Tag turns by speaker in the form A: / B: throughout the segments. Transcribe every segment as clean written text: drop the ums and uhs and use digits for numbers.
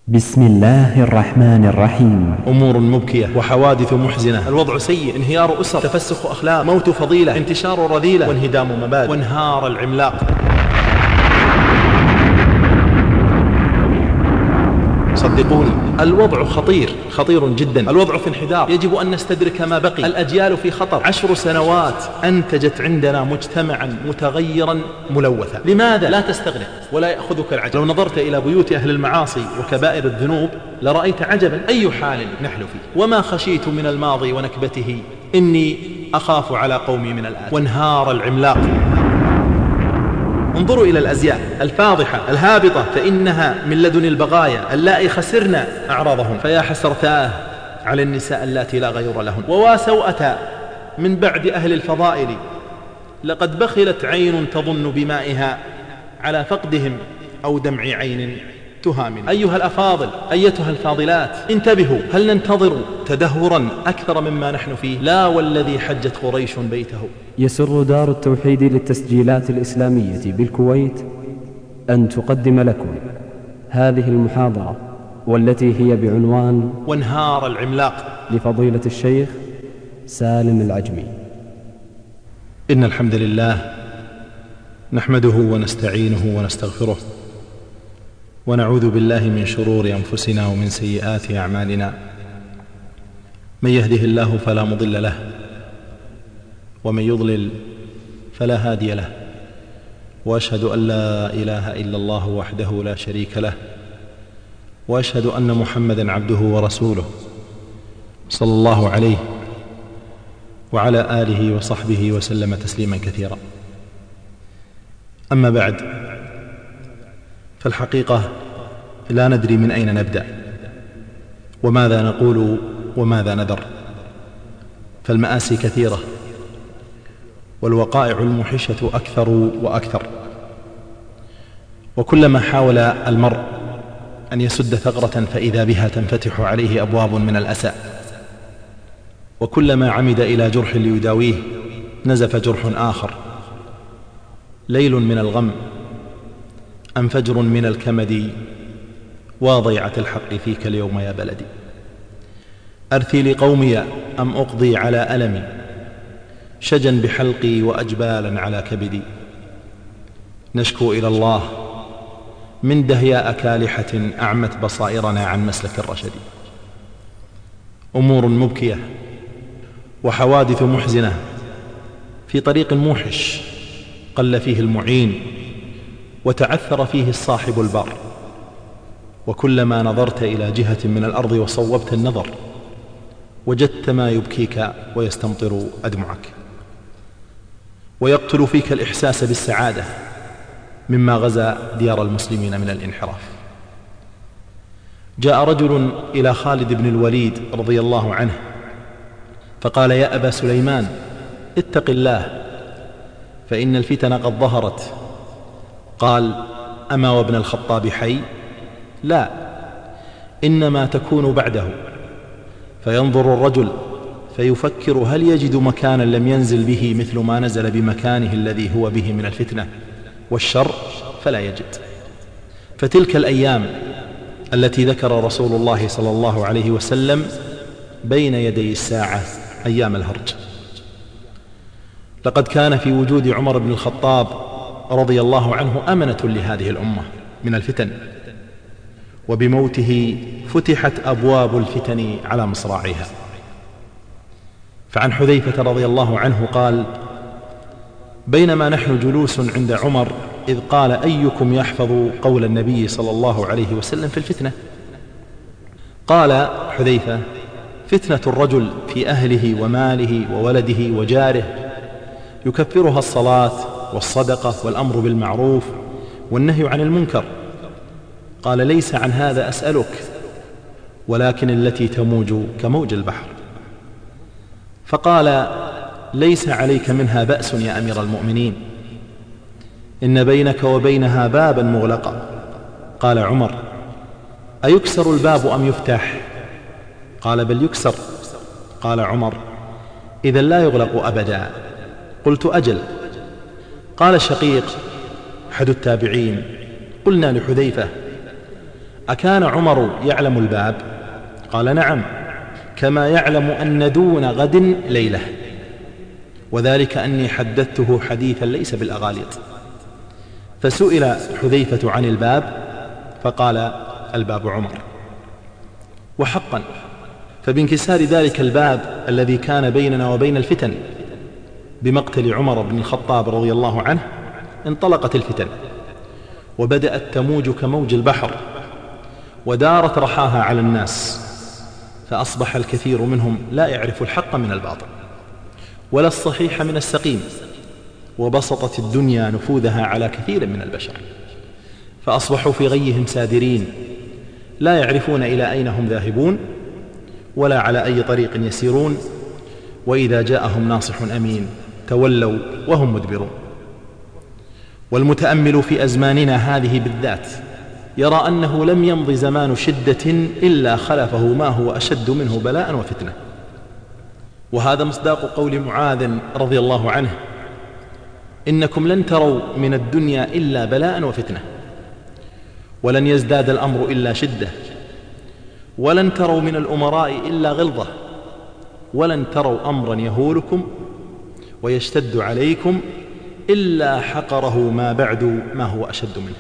A: بسم الله الرحمن الرحيم.
B: أمور مبكية وحوادث محزنة، الوضع سيء، انهيار أسر، تفسخ أخلاق، موت فضيلة، انتشار رذيلة، وانهدام مبادئ، وانهار العملاق. صدقوني الوضع خطير جدا، الوضع في انحدار، يجب أن نستدرك ما بقي، الأجيال في خطر. 10 سنوات أنتجت عندنا مجتمعا متغيرا ملوثا. لماذا لا تستغرق ولا يأخذك العجب؟ لو نظرت إلى بيوت أهل المعاصي وكبائر الذنوب لرأيت عجبا، أي حال نحن فيه. وما خشيت من الماضي ونكبته إني أخاف على قومي من الآن. وانهار العملاق. انظروا إلى الأزياء الفاضحة الهابطة، فإنها من لدن البغايا اللائي خسرن أعراضهم. فيا حسرتاه على النساء اللاتي لا غير لهن، ووا سوءة من بعد أهل الفضائل، لقد بخلت عين تظن بمائها على فقدهم أو دمع عين تهامل. أيها الأفاضل، أيتها الفاضلات، انتبهوا، هل ننتظر تدهورا أكثر مما نحن فيه؟ لا والذي حجت قريش بيته.
A: يسر دار التوحيد للتسجيلات الإسلامية بالكويت أن تقدم لكم هذه المحاضرة، والتي هي بعنوان
B: وانهار العملاق،
A: لفضيلة الشيخ سالم العجمي.
B: إن الحمد لله نحمده ونستعينه ونستغفره، ونعوذ بالله من شرور أنفسنا ومن سيئات أعمالنا. من يهده الله فلا مضل له، ومن يضلل فلا هادي له، وأشهد أن لا إله إلا الله وحده لا شريك له، وأشهد أن محمدا عبده ورسوله صلى الله عليه وعلى آله وصحبه وسلم تسليما كثيرا. أما بعد، فالحقيقة لا ندري من أين نبدأ، وماذا نقول وماذا نذر، فالمآسي كثيرة، والوقائع الموحشة أكثر وأكثر. وكلما حاول المرء أن يسد ثغرة فإذا بها تنفتح عليه أبواب من الأسى، وكلما عمد إلى جرح ليداويه نزف جرح آخر. ليل من الغم أم فجر من الكمد، وضيعة الحق فيك اليوم يا بلدي. أرثي لقومي أم أقضي على ألمي، شجا بحلقي وأجبالا على كبدي. نشكو إلى الله من دهياء كالحة أعمت بصائرنا عن مسلك الرشد. أمور مبكية وحوادث محزنة في طريق موحش، قل فيه المعين وتعثر فيه الصاحب البار. وكلما نظرت إلى جهة من الأرض وصوبت النظر وجدت ما يبكيك ويستمطر أدمعك، ويقتل فيك الإحساس بالسعادة مما غزا ديار المسلمين من الانحراف. جاء رجل إلى خالد بن الوليد رضي الله عنه فقال: يا أبا سليمان، اتق الله، فإن الفتن قد ظهرت. قال: أما وابن الخطاب حي؟ لا، إنما تكون بعده. فينظر الرجل فيفكر هل يجد مكانا لم ينزل به مثل ما نزل بمكانه الذي هو به من الفتنة والشر، فلا يجد. فتلك الأيام التي ذكر رسول الله صلى الله عليه وسلم بين يدي الساعة أيام الهرج. لقد كان في وجود عمر بن الخطاب رضي الله عنه أمنة لهذه الأمة من الفتن، وبموته فتحت أبواب الفتن على مصراعيها. فعن حذيفة رضي الله عنه قال: بينما نحن جلوس عند عمر إذ قال: أيكم يحفظ قول النبي صلى الله عليه وسلم في الفتنة؟ قال حذيفة: فتنة الرجل في أهله وماله وولده وجاره، يكفرها الصلاة والصدقة والأمر بالمعروف والنهي عن المنكر. قال: ليس عن هذا أسألك، ولكن التي تموج كموج البحر. فقال: ليس عليك منها بأس يا أمير المؤمنين، إن بينك وبينها بابا مغلقا. قال عمر: أيكسر الباب أم يفتح؟ قال: بل يكسر. قال عمر: إذا لا يغلق أبدا. قلت: أجل. قال شقيق أحد التابعين: قلنا لحذيفة: أكان عمر يعلم الباب؟ قال نعم، كما يعلم أن دون غد ليلة، وذلك أني حدثته حديثا ليس بالأغاليط. فسئل حذيفة عن الباب فقال الباب عمر. وحقا فبانكسار ذلك الباب الذي كان بيننا وبين الفتن بمقتل عمر بن الخطاب رضي الله عنه انطلقت الفتن، وبدأت تموج كموج البحر، ودارت رحاها على الناس، فأصبح الكثير منهم لا يعرف الحق من الباطل ولا الصحيح من السقيم، وبسطت الدنيا نفوذها على كثير من البشر، فأصبحوا في غيهم سادرين، لا يعرفون إلى أين هم ذاهبون ولا على أي طريق يسيرون، وإذا جاءهم ناصح أمين تولوا وهم مدبرون. والمتأمل في أزماننا هذه بالذات يرى أنه لم يمض زمان شدة إلا خلفه ما هو أشد منه بلاء وفتنة، وهذا مصداق قول معاذ رضي الله عنه: إنكم لن تروا من الدنيا إلا بلاء وفتنة، ولن يزداد الأمر إلا شدة، ولن تروا من الأمراء إلا غلظة، ولن تروا أمرا يهولكم ويشتد عليكم إلا حقره ما بعد ما هو أشد منه.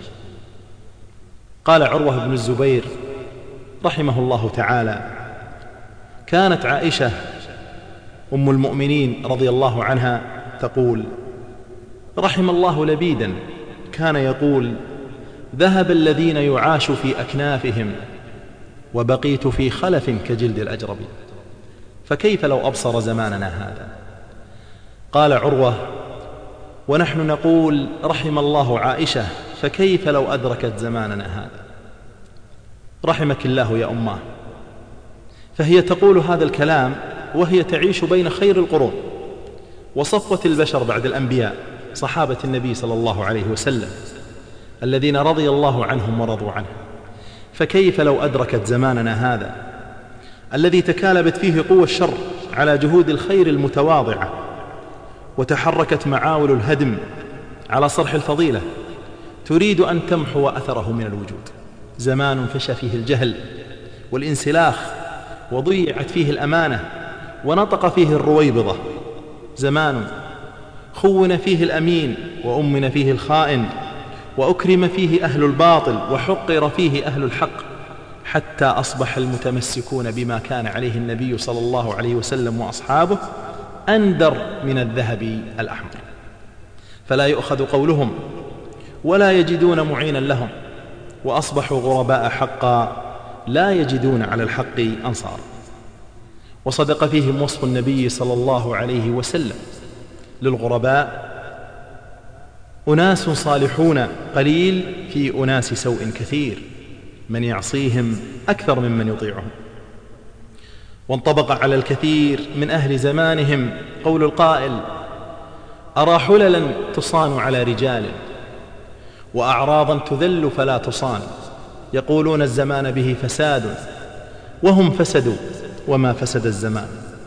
B: قال عروة بن الزبير رحمه الله تعالى: كانت عائشة أم المؤمنين رضي الله عنها تقول: رحم الله لبيدا كان يقول: ذهب الذين يعاش في أكنافهم وبقيت في خلف كجلد الأجرب، فكيف لو أبصر زماننا هذا؟ قال عروة: ونحن نقول رحم الله عائشة، فكيف لو أدركت زماننا هذا؟ رحمك الله يا أماه. فهي تقول هذا الكلام وهي تعيش بين خير القرون وصفوة البشر بعد الأنبياء، صحابة النبي صلى الله عليه وسلم الذين رضي الله عنهم ورضوا عنه. فكيف لو أدركت زماننا هذا الذي تكالبت فيه قوى الشر على جهود الخير المتواضعة، وتحركت معاول الهدم على صرح الفضيلة تريد أن تمحو أثره من الوجود. زمان فشى فيه الجهل والانسلاخ، وضيعت فيه الأمانة ونطق فيه الرويبضة. زمان خون فيه الأمين وأمن فيه الخائن، وأكرم فيه أهل الباطل وحقر فيه أهل الحق، حتى أصبح المتمسكون بما كان عليه النبي صلى الله عليه وسلم وأصحابه أندر من الذهب الأحمر، فلا يؤخذ قولهم ولا يجدون معينا لهم، وأصبحوا غرباء حقا لا يجدون على الحق أنصار. وصدق فيهم وصف النبي صلى الله عليه وسلم للغرباء: أناس صالحون قليل في أناس سوء كثير، من يعصيهم أكثر ممن يطيعهم. وانطبق على الكثير من أهل زمانهم قول القائل: أرى حللا تصان على رجال، وأعراضا تذل فلا تصان، يقولون الزمان به فساد، وهم فسدوا وما فسد الزمان.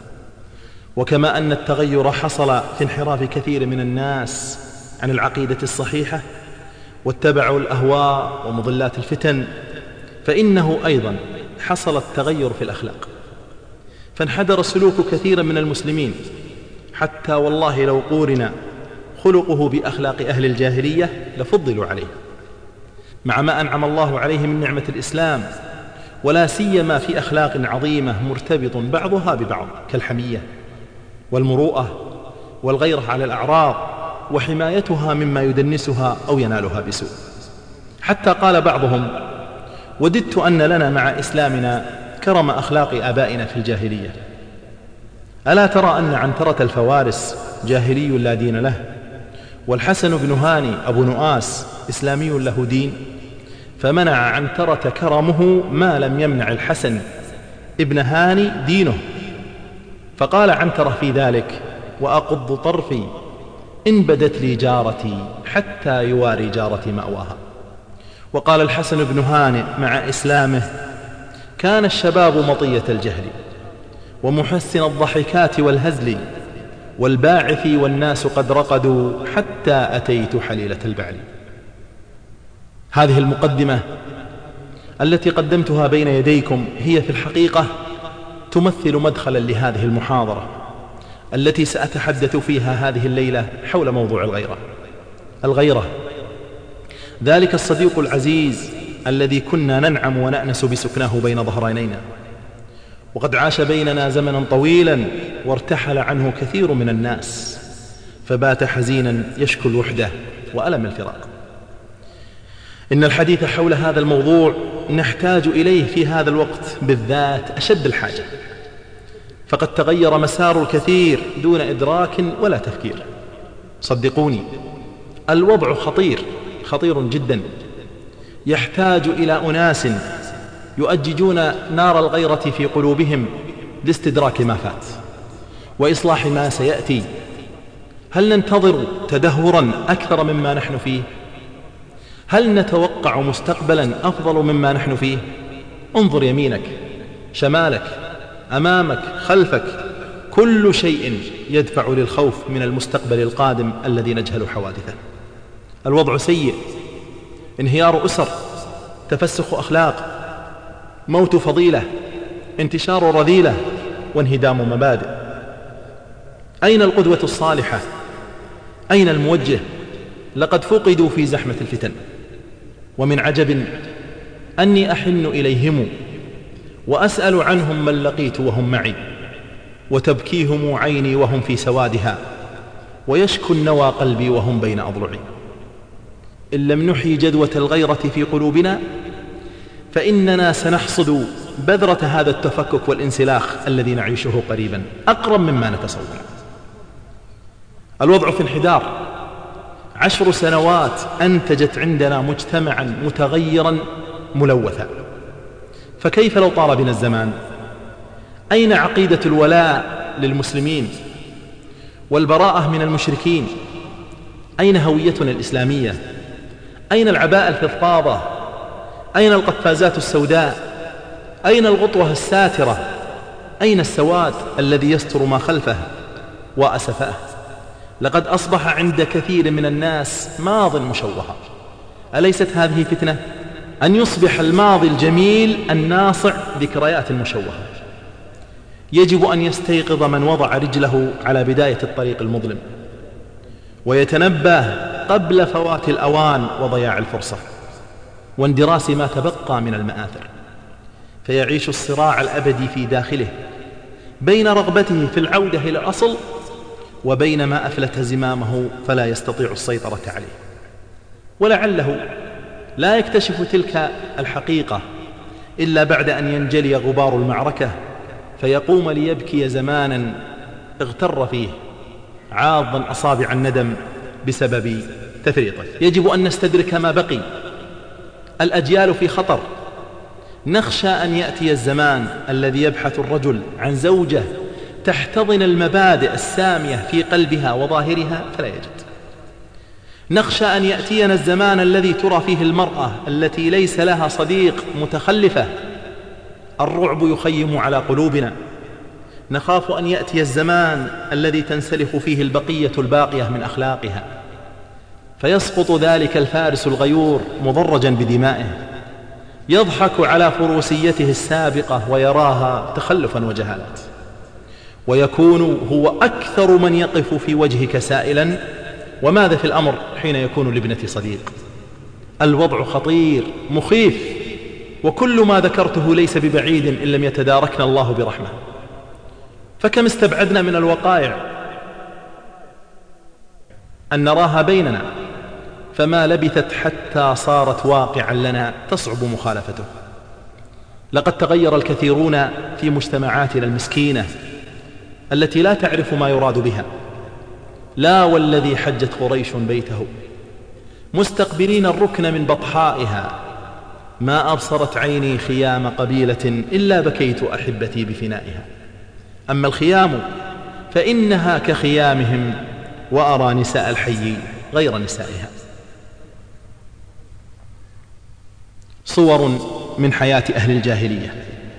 B: وكما أن التغير حصل في انحراف كثير من الناس عن العقيدة الصحيحة واتبعوا الأهواء ومضلات الفتن، فإنه أيضا حصل التغير في الأخلاق، فانحدر سلوك كثير من المسلمين، حتى والله لو قورن خلقه بأخلاق أهل الجاهلية لفضلوا عليه، مع ما أنعم الله عليه من نعمة الإسلام، ولا سيما في أخلاق عظيمة مرتبط بعضها ببعض كالحمية والمروءة والغيرة على الأعراض وحمايتها مما يدنسها أو ينالها بسوء. حتى قال بعضهم: وددت أن لنا مع إسلامنا كرم أخلاق آبائنا في الجاهلية. ألا ترى أن عنترة الفوارس جاهلي لا دين له، والحسن بن هاني أبو نؤاس إسلامي له دين، فمنع عنترة كرمه ما لم يمنع الحسن ابن هاني دينه. فقال عنترة في ذلك: وأقض طرفي إن بدت لي جارتي حتى يواري جارتي مأواها. وقال الحسن بن هانئ مع إسلامه: كان الشباب مطية الجهل ومحسن الضحكات والهزل، والباعث والناس قد رقدوا حتى أتيت حليلة البعل. هذه المقدمة التي قدمتها بين يديكم هي في الحقيقة تمثل مدخلا لهذه المحاضرة التي سأتحدث فيها هذه الليلة حول موضوع الغيرة، ذلك الصديق العزيز الذي كنا ننعم ونأنس بسكناه بين ظهرانينا، وقد عاش بيننا زمنا طويلا وارتحل عنه كثير من الناس، فبات حزينا يشكو الوحدة وألم الفراق. إن الحديث حول هذا الموضوع نحتاج إليه في هذا الوقت بالذات أشد الحاجة، فقد تغير مسار الكثير دون إدراك ولا تفكير. صدقوني الوضع خطير جدا، يحتاج إلى أناس يؤججون نار الغيرة في قلوبهم لاستدراك ما فات وإصلاح ما سيأتي. هل ننتظر تدهورا أكثر مما نحن فيه؟ هل نتوقع مستقبلا أفضل مما نحن فيه؟ انظر يمينك، شمالك، أمامك، خلفك، كل شيء يدفع للخوف من المستقبل القادم الذي نجهل حوادثه. الوضع سيء، انهيار أسر، تفسخ أخلاق، موت فضيلة، انتشار رذيلة، وانهدام مبادئ. أين القدوة الصالحة؟ أين الموجه؟ لقد فقدوا في زحمة الفتن، ومن عجب أني أحن إليهم وأسأل عنهم من لقيت وهم معي، وتبكيهم عيني وهم في سوادها، ويشكو النوى قلبي وهم بين أضلعي. إن لم نحيي جدوة الغيرة في قلوبنا فإننا سنحصد بذرة هذا التفكك والانسلاخ الذي نعيشه قريبا أقرب مما نتصور. الوضع في انحدار، 10 سنوات أنتجت عندنا مجتمعا متغيرا ملوثا، فكيف لو طال بنا الزمان؟ أين عقيدة الولاء للمسلمين والبراءة من المشركين؟ أين هويتنا الإسلامية؟ أين العباءة الفضفاضة؟ أين القفازات السوداء؟ أين الغطوة الساترة؟ أين السواد الذي يستر ما خلفه وأسفاه؟ لقد أصبح عند كثير من الناس ماضٍ مشوهة. أليست هذه فتنة؟ أن يصبح الماضي الجميل الناصع ذكريات مشوهة. يجب أن يستيقظ من وضع رجله على بداية الطريق المظلم، ويتنبه قبل فوات الأوان وضياع الفرصة واندراس ما تبقى من المآثر، فيعيش الصراع الأبدي في داخله بين رغبته في العودة إلى الأصل وبين ما أفلت زمامه فلا يستطيع السيطرة عليه. ولعله لا يكتشف تلك الحقيقة إلا بعد أن ينجلي غبار المعركة فيقوم ليبكي زمانا اغتر فيه عاضا أصابع الندم بسبب تفريطه. يجب أن نستدرك ما بقي. الأجيال في خطر. نخشى أن يأتي الزمان الذي يبحث الرجل عن زوجة تحتضن المبادئ السامية في قلبها وظاهرها فلا يجد. نخشى أن يأتينا الزمان الذي ترى فيه المرأة التي ليس لها صديق متخلفة. الرعب يخيم على قلوبنا. نخاف أن يأتي الزمان الذي تنسلخ فيه البقية الباقية من أخلاقها، فيسقط ذلك الفارس الغيور مضرجا بدمائه، يضحك على فروسيته السابقة ويراها تخلفا وجهالات، ويكون هو أكثر من يقف في وجهك سائلا: وماذا في الأمر حين يكون لابنتي صديق؟ الوضع خطير مخيف، وكل ما ذكرته ليس ببعيد إن لم يتداركنا الله برحمة. فكم استبعدنا من الوقائع أن نراها بيننا، فما لبثت حتى صارت واقعا لنا تصعب مخالفته. لقد تغير الكثيرون في مجتمعاتنا المسكينة التي لا تعرف ما يراد بها. لا والذي حجت قريش بيته مستقبلين الركن من بطحائها، ما أبصرت عيني خيام قبيلة إلا بكيت أحبتي بفنائها. أما الخيام فإنها كخيامهم، وأرى نساء الحي غير نسائها. صور من حياة أهل الجاهلية.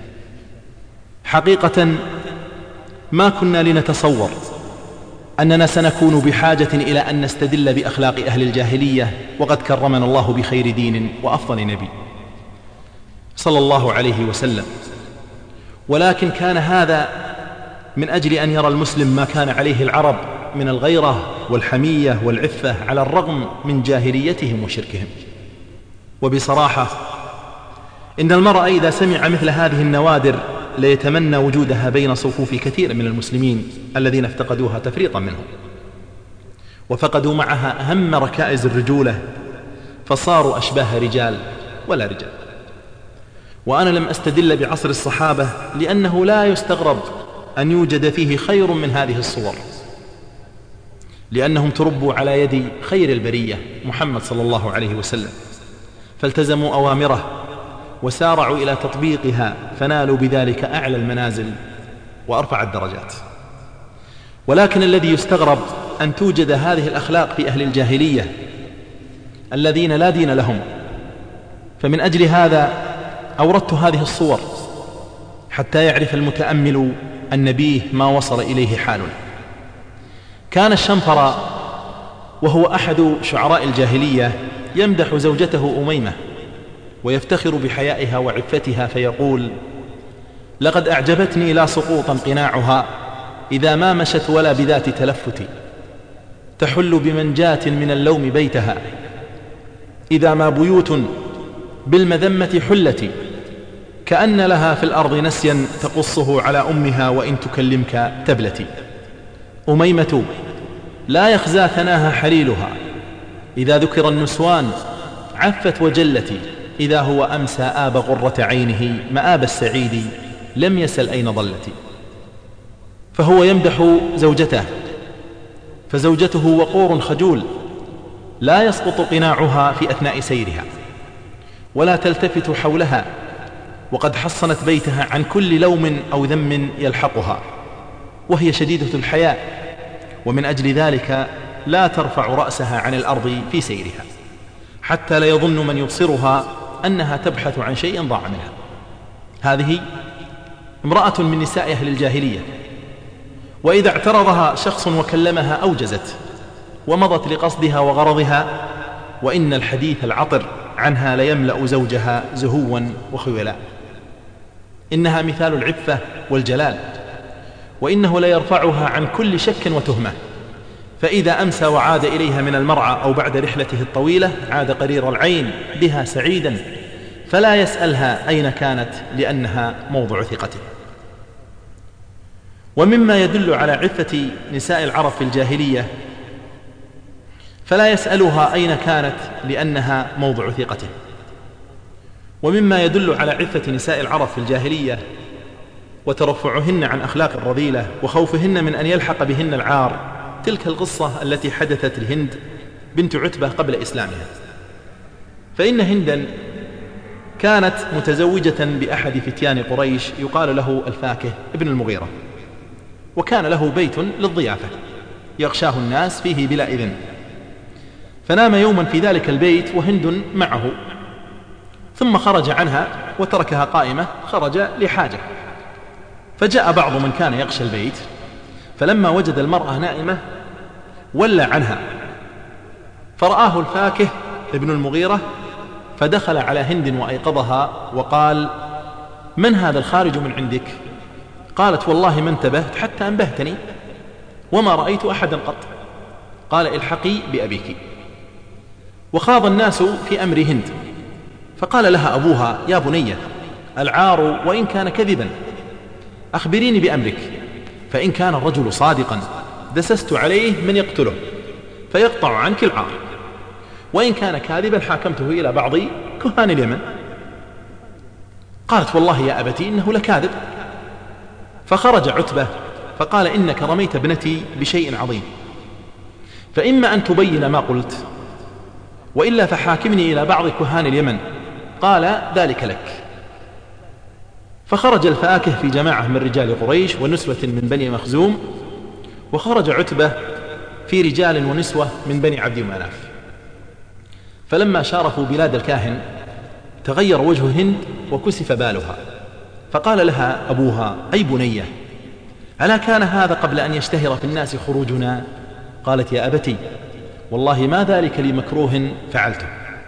B: حقيقة ما كنا لنتصور أننا سنكون بحاجة إلى أن نستدل بأخلاق أهل الجاهلية وقد كرمنا الله بخير دين وأفضل نبي. صلى الله عليه وسلم، ولكن كان هذا من أجل أن يرى المسلم ما كان عليه العرب من الغيرة والحمية والعفة على الرغم من جاهليتهم وشركهم. وبصراحة إن المرء إذا سمع مثل هذه النوادر ليتمنى وجودها بين صفوف كثير من المسلمين الذين افتقدوها تفريطا منهم، وفقدوا معها أهم ركائز الرجولة، فصاروا أشباه رجال ولا رجال. وأنا لم أستدل بعصر الصحابة لأنه لا يستغرب أن يوجد فيه خير من هذه الصور، لأنهم تربوا على يد خير البرية محمد صلى الله عليه وسلم، فالتزموا أوامره وسارعوا إلى تطبيقها، فنالوا بذلك أعلى المنازل وأرفع الدرجات. ولكن الذي يستغرب أن توجد هذه الأخلاق في أهل الجاهلية الذين لا دين لهم. فمن أجل هذا أوردت هذه الصور حتى يعرف المتأمل النبيه ما وصل إليه حالنا. كان الشنفر وهو أحد شعراء الجاهلية يمدح زوجته أميمة ويفتخر بحيائها وعفتها، فيقول: لقد أعجبتني لا سقوطا قناعها إذا ما مشت ولا بذات تلفت، تحل بمنجاة من اللوم بيتها إذا ما بيوت بالمذمة حلت، كأن لها في الأرض نسيا تقصه على أمها وإن تكلمك تبلتي. أميمة لا يخزى ثناها حليلها إذا ذكر النسوان عفت وجلت، إذا هو أمسى آب غرة عينه مآب السعيد لم يسل أين ضلت. فهو يمدح زوجته، فزوجته وقور خجول لا يسقط قناعها في أثناء سيرها ولا تلتفت حولها، وقد حصنت بيتها عن كل لوم أو ذم يلحقها، وهي شديدة الحياء، ومن أجل ذلك لا ترفع رأسها عن الأرض في سيرها، حتى لا يظن من يبصرها أنها تبحث عن شيء ضاع منها. هذه امرأة من نساء أهل الجاهلية، وإذا اعترضها شخص وكلمها أوجزت ومضت لقصدها وغرضها، وإن الحديث العطر عنها ليملأ زوجها زهوا وخيلاء. إنها مثال العفة والجلال، وإنه ليرفعها عن كل شك وتهمة، فإذا أمسى وعاد إليها من المرعى أو بعد رحلته الطويلة عاد قرير العين بها سعيدا، فلا يسألها أين كانت لأنها موضع ثقته. ومما يدل على عفة نساء العرب في الجاهلية فلا يسألها أين كانت لأنها موضع ثقته. ومما يدل على عفة نساء العرب في الجاهلية وترفعهن عن أخلاق الرذيلة وخوفهن من أن يلحق بهن العار تلك القصة التي حدثت لهند بنت عتبة قبل إسلامها. فإن هندا كانت متزوجة بأحد فتيان قريش يقال له الفاكه ابن المغيرة، وكان له بيت للضيافة يغشاه الناس فيه بلا إذن. فنام يوما في ذلك البيت وهند معه، ثم خرج عنها وتركها قائمة، خرج لحاجة. فجاء بعض من كان يغشى البيت، فلما وجد المرأة نائمة ولى عنها، فرآه الفاكه ابن المغيرة فدخل على هند وأيقظها وقال: من هذا الخارج من عندك؟ قالت: والله ما انتبهت حتى أنبهتني وما رأيت أحدا قط. قال: الحقي بأبيك. وخاض الناس في أمر هند، فقال لها أبوها: يا بنية، العار وإن كان كذبا، أخبريني بأمرك، فإن كان الرجل صادقا دسست عليه من يقتله فيقطع عنك العار، وإن كان كاذبا حاكمته إلى بعض كهان اليمن. قالت: والله يا أبتي إنه لكاذب. فخرج عتبة فقال: إنك رميت ابنتي بشيء عظيم، فإما أن تبين ما قلت، وإلا فحاكمني إلى بعض كهان اليمن. قال: ذلك لك. فخرج الفاكه في جماعة من رجال قريش ونسوة من بني مخزوم، وخرج عتبة في رجال ونسوة من بني عبد مناف. فلما شارفوا بلاد الكاهن تغير وجه هند وكسف بالها، فقال لها أبوها: أي بنية، ألا كان هذا قبل أن يشتهر في الناس خروجنا؟ قالت: يا أبتي، والله ما ذلك لمكروه فعلته،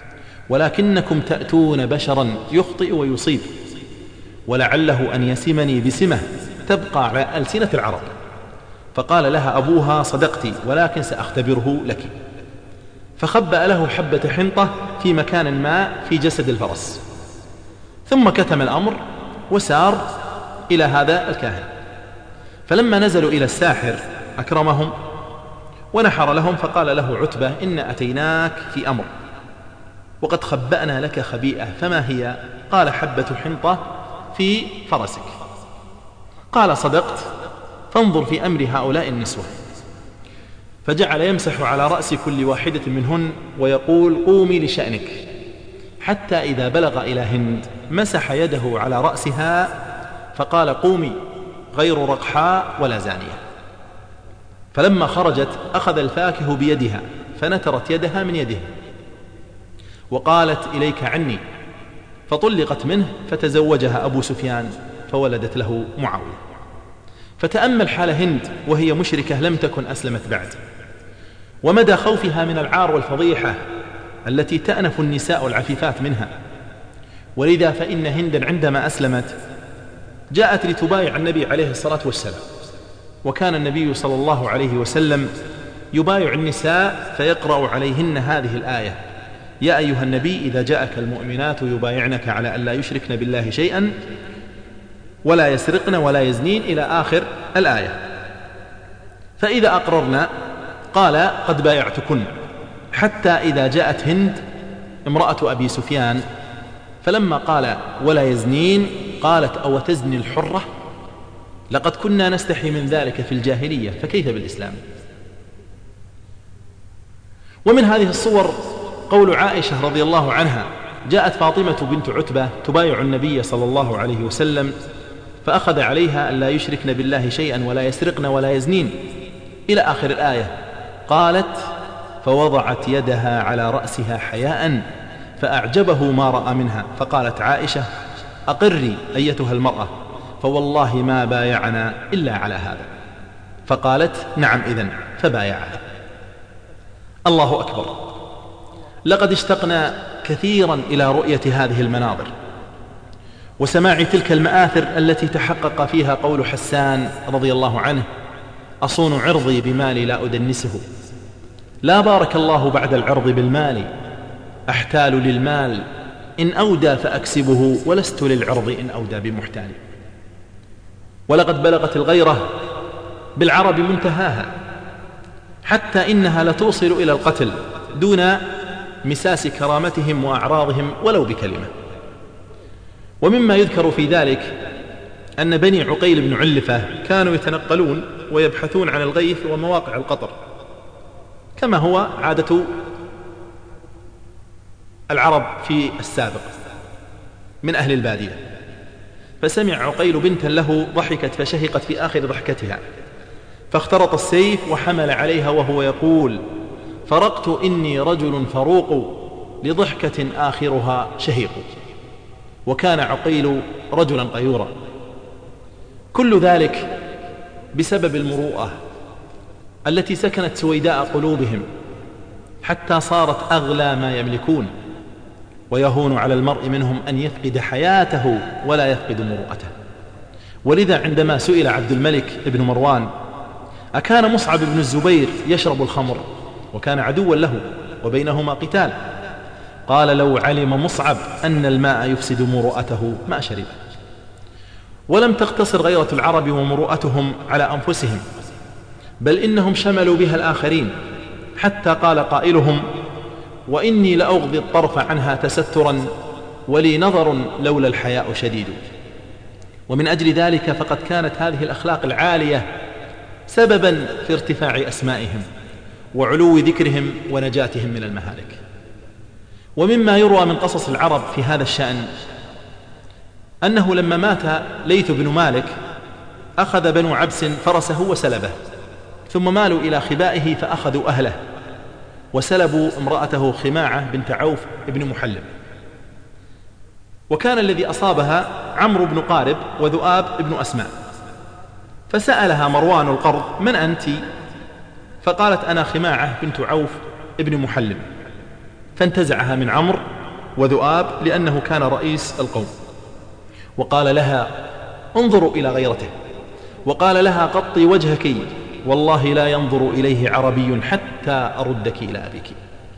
B: ولكنكم تأتون بشرا يخطئ ويصيب، ولعله أن يسمني بسمة تبقى على ألسنة العرب. فقال لها أبوها: صدقت، ولكن سأختبره لك. فخبأ له حبة حنطة في مكان ما في جسد الفرس، ثم كتم الأمر وسار إلى هذا الكاهن. فلما نزلوا إلى الساحر أكرمهم ونحر لهم، فقال له عتبة: إن أتيناك في أمر وقد خبأنا لك خبيئة، فما هي؟ قال: حبة حنطة في فرسك. قال: صدقت، فانظر في أمر هؤلاء النسوة. فجعل يمسح على رأس كل واحدة منهن ويقول: قومي لشأنك، حتى إذا بلغ إلى هند مسح يده على رأسها فقال: قومي، غير رقحاء ولا زانية. فلما خرجت أخذ الفاكه بيدها فنترت يدها من يده وقالت: إليك عني. فطلقت منه، فتزوجها أبو سفيان فولدت له معاوية. فتأمل حال هند وهي مشركة لم تكن أسلمت بعد، ومدى خوفها من العار والفضيحة التي تأنف النساء العفيفات منها. ولذا فإن هندا عندما أسلمت جاءت لتبايع النبي عليه الصلاة والسلام، وكان النبي صلى الله عليه وسلم يبايع النساء فيقرأ عليهن هذه الآية: يا أيها النبي إذا جاءك المؤمنات يبايعنك على أن لا يشركن بالله شيئا ولا يسرقن ولا يزنين إلى آخر الآية. فإذا أقررنا قال: قد بايعتكن. حتى إذا جاءت هند امرأة أبي سفيان فلما قال: ولا يزنين، قالت: أو تزني الحرة؟ لقد كنا نستحي من ذلك في الجاهلية، فكيف بالإسلام؟ ومن هذه الصور قول عائشة رضي الله عنها: جاءت فاطمة بنت عتبة تبايع النبي صلى الله عليه وسلم، فأخذ عليها أن لا يشركن بالله شيئا ولا يسرقن ولا يزنين إلى آخر الآية. قالت: فوضعت يدها على رأسها حياء فأعجبه ما رأى منها، فقالت عائشة: أقري أيتها المرأة، فوالله ما بايعنا إلا على هذا. فقالت: نعم إذن، فبايعها. الله أكبر. لقد اشتقنا كثيرا إلى رؤية هذه المناظر وسماع تلك المآثر التي تحقق فيها قول حسان رضي الله عنه: أصون عرضي بمالي لا أدنسه، لا بارك الله بعد العرض بالمال، أحتال للمال إن أودى فأكسبه، ولست للعرض إن أودى بمحتال. ولقد بلغت الغيرة بالعرب منتهاها، حتى إنها لتوصل إلى القتل دون مساس كرامتهم وأعراضهم ولو بكلمة. ومما يذكر في ذلك أن بني عقيل بن علفة كانوا يتنقلون ويبحثون عن الغيث ومواقع القطر، كما هو عادة العرب في السابق من أهل البادية. فسمع عقيل بنتا له ضحكت فشهقت في آخر ضحكتها، فاخترط السيف وحمل عليها وهو يقول: فرقت إني رجل فروق لضحكة آخرها شهيق. وكان عقيل رجلا غيورا. كل ذلك بسبب المروءة التي سكنت سويداء قلوبهم حتى صارت أغلى ما يملكون، ويهون على المرء منهم أن يفقد حياته ولا يفقد مروءته. ولذا عندما سئل عبد الملك بن مروان: أكان مصعب بن الزبير يشرب الخمر؟ وكان عدوا له وبينهما قتال. قال: لو علم مصعب أن الماء يفسد مروءته ما شرب. ولم تقتصر غيرة العرب ومروءتهم على أنفسهم، بل إنهم شملوا بها الآخرين، حتى قال قائلهم: وإني لأغضي الطرف عنها تسترا ولي نظر لولا الحياء شديد. ومن أجل ذلك فقد كانت هذه الأخلاق العالية سببا في ارتفاع أسمائهم وعلو ذكرهم ونجاتهم من المهالك. ومما يروى من قصص العرب في هذا الشأن أنه لما مات ليث بن مالك أخذ بنو عبس فرسه وسلبه، ثم مالوا إلى خبائه فأخذوا أهله وسلبوا امرأته خماعة بنت عوف بن محلب. وكان الذي أصابها عمرو بن قارب وذؤاب بن أسماء. فسألها مروان القرض: من أنت؟ فقالت: أنا خماعة بنت عوف بن محلب. فانتزعها من عمرو وذؤاب لأنه كان رئيس القوم. وقال لها: انظروا إلى غيرته. وقال لها: غطي وجهك، والله لا ينظر إليه عربي حتى أردك إلى أبيك.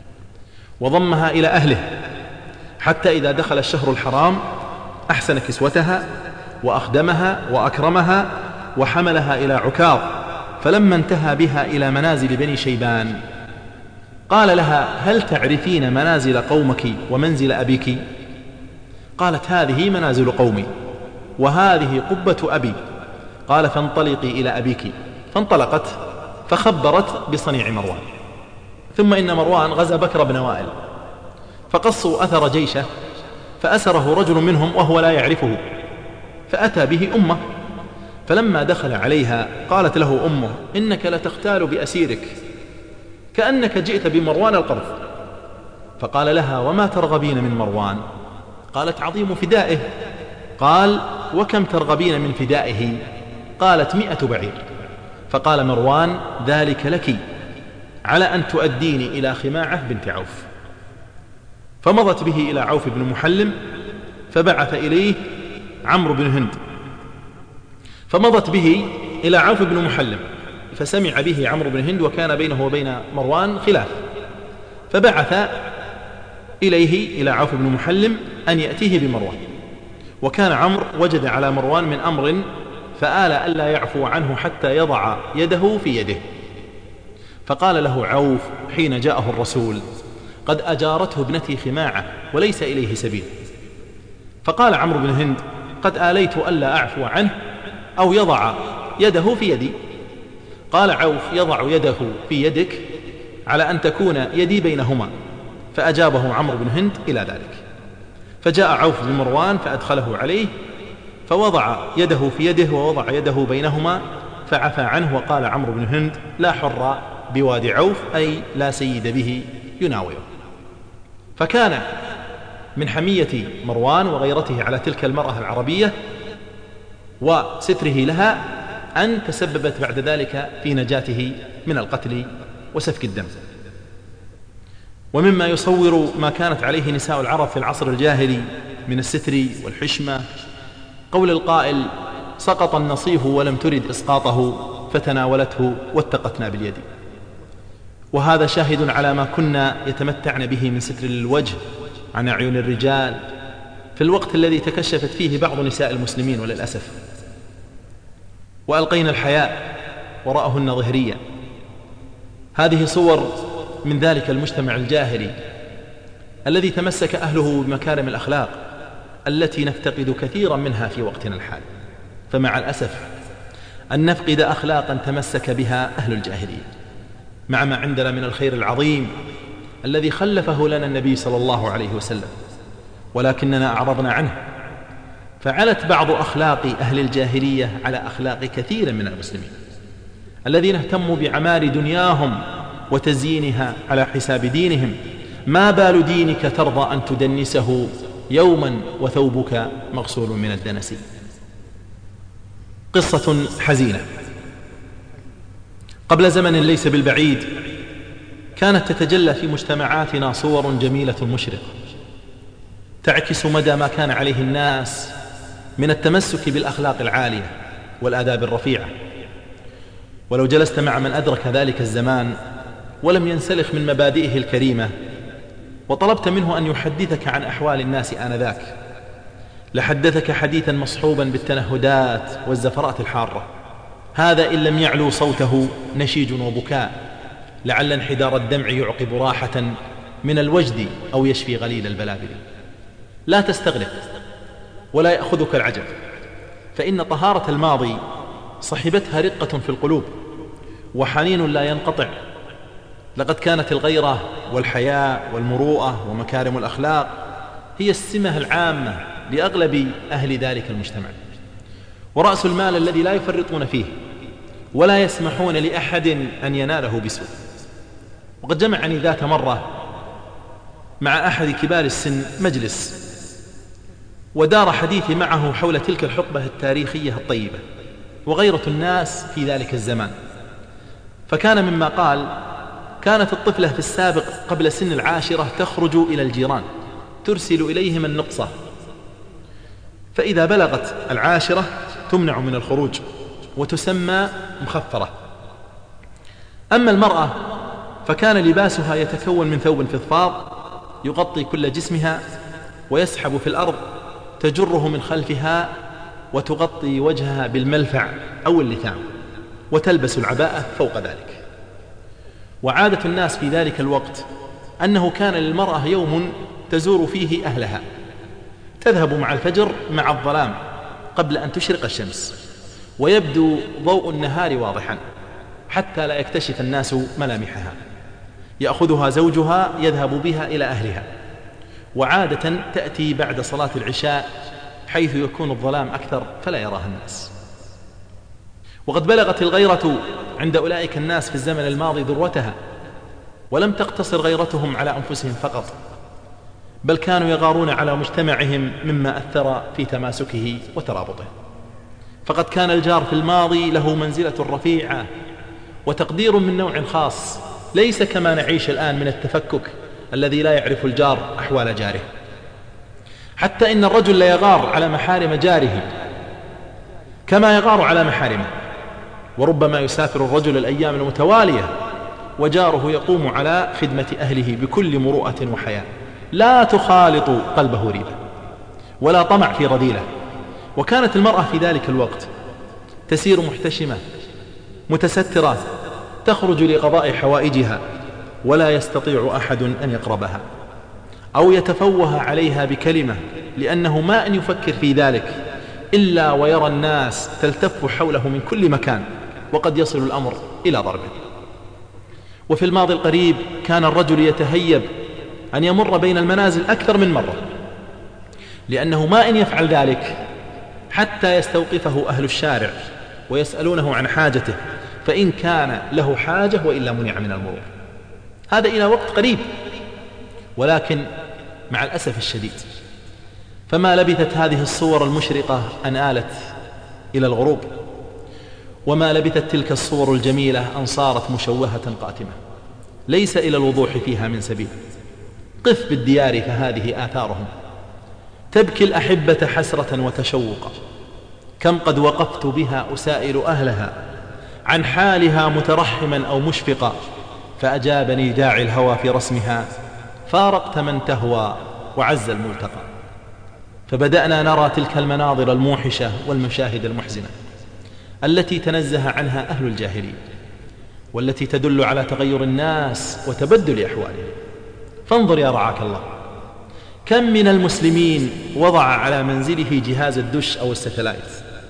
B: وضمها إلى أهله حتى إذا دخل الشهر الحرام أحسن كسوتها وأخدمها وأكرمها وحملها إلى عكاظ. فلما انتهى بها إلى منازل بني شيبان قال لها: هل تعرفين منازل قومك ومنزل أبيك؟ قالت: هذه منازل قومي وهذه قبة أبي. قال: فانطلقي إلى أبيك. فانطلقت فخبرت بصنيع مروان. ثم إن مروان غزا بكر بن وائل فقصوا أثر جيشه، فأسره رجل منهم وهو لا يعرفه، فأتى به أمه. فلما دخل عليها قالت له أمه: إنك لتختال بأسيرك كأنك جئت بمروان القرض. فقال لها: وما ترغبين من مروان؟ قالت: عظيم فدائه. قال: وكم ترغبين من فدائه؟ قالت: 100 بعير. فقال مروان: ذلك لك على أن تؤديني إلى خماعة بنت عوف. فمضت به إلى عوف بن محلم فبعث إليه عمرو بن هند. فمضت به إلى عوف بن محلم فسمع به عمرو بن هند، وكان بينه وبين مروان خلاف، فبعث إليه إلى عوف بن محلم أن يأتيه بمروان. وكان عمرو وجد على مروان من أمر فآل ألا يعفو عنه حتى يضع يده في يده. فقال له عوف حين جاءه الرسول: قد أجارته ابنتي خماعة وليس إليه سبيل. فقال عمرو بن هند: قد آليت ألا أعفو عنه أو يضع يده في يدي. قال عوف: يضع يده في يدك على أن تكون يدي بينهما. فأجابه عمرو بن هند إلى ذلك. فجاء عوف بمروان فأدخله عليه فوضع يده في يده ووضع يده بينهما فعفى عنه. وقال عمرو بن هند: لا حر بواد عوف، أي لا سيد به يناوله. فكان من حمية مروان وغيرته على تلك المرأة العربية وستره لها أن تسببت بعد ذلك في نجاته من القتل وسفك الدم. ومما يصور ما كانت عليه نساء العرب في العصر الجاهلي من الستر والحشمة قول القائل: سقط النصيف ولم ترد إسقاطه فتناولته واتقتنا باليد. وهذا شاهد على ما كنا يتمتعن به من ستر للوجه عن أعين الرجال في الوقت الذي تكشفت فيه بعض نساء المسلمين وللأسف، وألقينا الحياء وراءهن ظهريا. هذه صور من ذلك المجتمع الجاهلي الذي تمسك أهله بمكارم الأخلاق التي نفتقد كثيرا منها في وقتنا الحالي. فمع الأسف أن نفقد أخلاقا تمسك بها أهل الجاهلية مع ما عندنا من الخير العظيم الذي خلفه لنا النبي صلى الله عليه وسلم، ولكننا أعرضنا عنه، فعلت بعض أخلاق أهل الجاهلية على أخلاق كثير من المسلمين الذين اهتموا بعمار دنياهم وتزيينها على حساب دينهم. ما بال دينك ترضى أن تدنسه يوما وثوبك مغسول من الدنس. قصة حزينة. قبل زمن ليس بالبعيد كانت تتجلى في مجتمعاتنا صور جميلة مشرقة تعكس مدى ما كان عليه الناس من التمسك بالأخلاق العالية والآداب الرفيعة. ولو جلست مع من أدرك ذلك الزمان ولم ينسلخ من مبادئه الكريمة وطلبت منه أن يحدثك عن أحوال الناس آنذاك لحدثك حديثا مصحوبا بالتنهدات والزفرات الحارة. هذا إن لم يعلو صوته نشيج وبكاء، لعل انحدار الدمع يعقب راحة من الوجد أو يشفي غليل البلابل. لا تستغرب ولا يأخذك العجب، فإن طهارة الماضي صحبتها رقة في القلوب وحنين لا ينقطع. لقد كانت الغيرة والحياء والمروءة ومكارم الأخلاق هي السمة العامة لأغلب أهل ذلك المجتمع، ورأس المال الذي لا يفرطون فيه ولا يسمحون لأحد أن يناله بسوء. وقد جمعني ذات مرة مع أحد كبار السن مجلس، ودار حديثي معه حول تلك الحقبة التاريخية الطيبة وغيرة الناس في ذلك الزمان. فكان مما قال: كانت الطفلة في السابق قبل سن 10 تخرج إلى الجيران ترسل إليهم النقصة، فإذا بلغت 10 تمنع من الخروج وتسمى مخفرة. أما المرأة فكان لباسها يتكون من ثوب فضفاض يغطي كل جسمها ويسحب في الأرض، تجره من خلفها وتغطي وجهها بالملفع أو اللثام، وتلبس العباءة فوق ذلك. وعادة الناس في ذلك الوقت أنه كان للمرأة يوم تزور فيه أهلها، تذهب مع الفجر مع الظلام قبل أن تشرق الشمس، ويبدو ضوء النهار واضحا حتى لا يكتشف الناس ملامحها. يأخذها زوجها يذهب بها إلى أهلها، وعادة تأتي بعد صلاة العشاء حيث يكون الظلام أكثر فلا يراها الناس. وقد بلغت الغيرة عند أولئك الناس في الزمن الماضي ذروتها، ولم تقتصر غيرتهم على أنفسهم فقط، بل كانوا يغارون على مجتمعهم مما أثر في تماسكه وترابطه. فقد كان الجار في الماضي له منزلة رفيعة وتقدير من نوع خاص، ليس كما نعيش الآن من التفكك الذي لا يعرف الجار أحوال جاره، حتى إن الرجل لا يغار على محارم جاره كما يغار على محارمه. وربما يسافر الرجل الأيام المتوالية وجاره يقوم على خدمة أهله بكل مروءة وحياة، لا تخالط قلبه ريبة ولا طمع في رذيلة. وكانت المرأة في ذلك الوقت تسير محتشمة متسترة، تخرج لقضاء حوائجها، ولا يستطيع أحد أن يقربها أو يتفوه عليها بكلمة، لأنه ما أن يفكر في ذلك إلا ويرى الناس تلتف حوله من كل مكان، وقد يصل الأمر إلى ضربه. وفي الماضي القريب كان الرجل يتهيب أن يمر بين المنازل أكثر من مرة، لأنه ما إن يفعل ذلك حتى يستوقفه أهل الشارع ويسألونه عن حاجته، فإن كان له حاجة وإلا منع من المرور. هذا إلى وقت قريب، ولكن مع الأسف الشديد فما لبثت هذه الصور المشرقة أن آلت إلى الغروب، وما لبثت تلك الصور الجميلة أن صارت مشوهة قاتمة ليس إلى الوضوح فيها من سبيل. قف بالديار فهذه آثارهم، تبكي الأحبة حسرة وتشوقا، كم قد وقفت بها أسائل أهلها عن حالها مترحما أو مشفقا، فأجابني داعي الهوى في رسمها، فارقت من تهوى وعز الملتقى. فبدأنا نرى تلك المناظر الموحشة والمشاهد المحزنة التي تنزه عنها أهل الجاهلية، والتي تدل على تغير الناس وتبدل أحوالهم. فانظر يا رعاك الله، كم من المسلمين وضع على منزله جهاز الدش أو الستلايت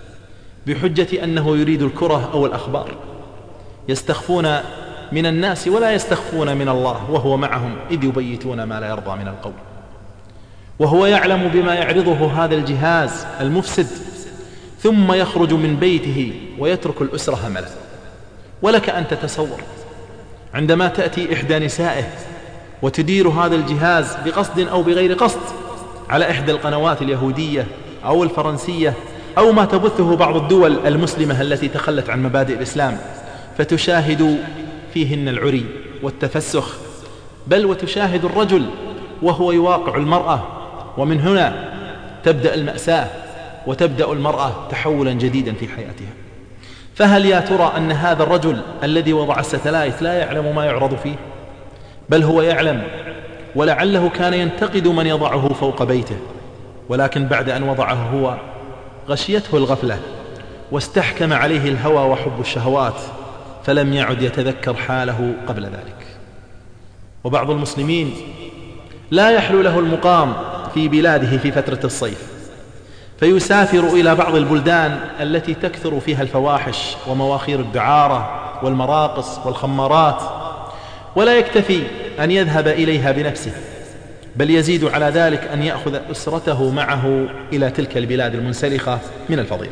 B: بحجة أنه يريد الكرة أو الأخبار، يستخفون من الناس ولا يستخفون من الله وهو معهم، إذ يبيتون ما لا يرضى من القول، وهو يعلم بما يعرضه هذا الجهاز المفسد، ثم يخرج من بيته ويترك الأسرة هملا. ولك أن تتصور عندما تأتي إحدى نسائه وتدير هذا الجهاز بقصد أو بغير قصد على إحدى القنوات اليهودية أو الفرنسية أو ما تبثه بعض الدول المسلمة التي تخلت عن مبادئ الإسلام، فتشاهد فيهن العري والتفسخ، بل وتشاهد الرجل وهو يواقع المرأة، ومن هنا تبدأ المأساة وتبدأ المرأة تحولا جديدا في حياتها. فهل يا ترى أن هذا الرجل الذي وضع الستلايت لا يعلم ما يعرض فيه؟ بل هو يعلم، ولعله كان ينتقد من يضعه فوق بيته، ولكن بعد أن وضعه هو غشيته الغفلة واستحكم عليه الهوى وحب الشهوات، فلم يعد يتذكر حاله قبل ذلك. وبعض المسلمين لا يحلو له المقام في بلاده في فترة الصيف، فيسافر إلى بعض البلدان التي تكثر فيها الفواحش ومواخير الدعارة والمراقص والخمارات، ولا يكتفي أن يذهب إليها بنفسه، بل يزيد على ذلك أن يأخذ أسرته معه إلى تلك البلاد المنسلخة من الفضيلة،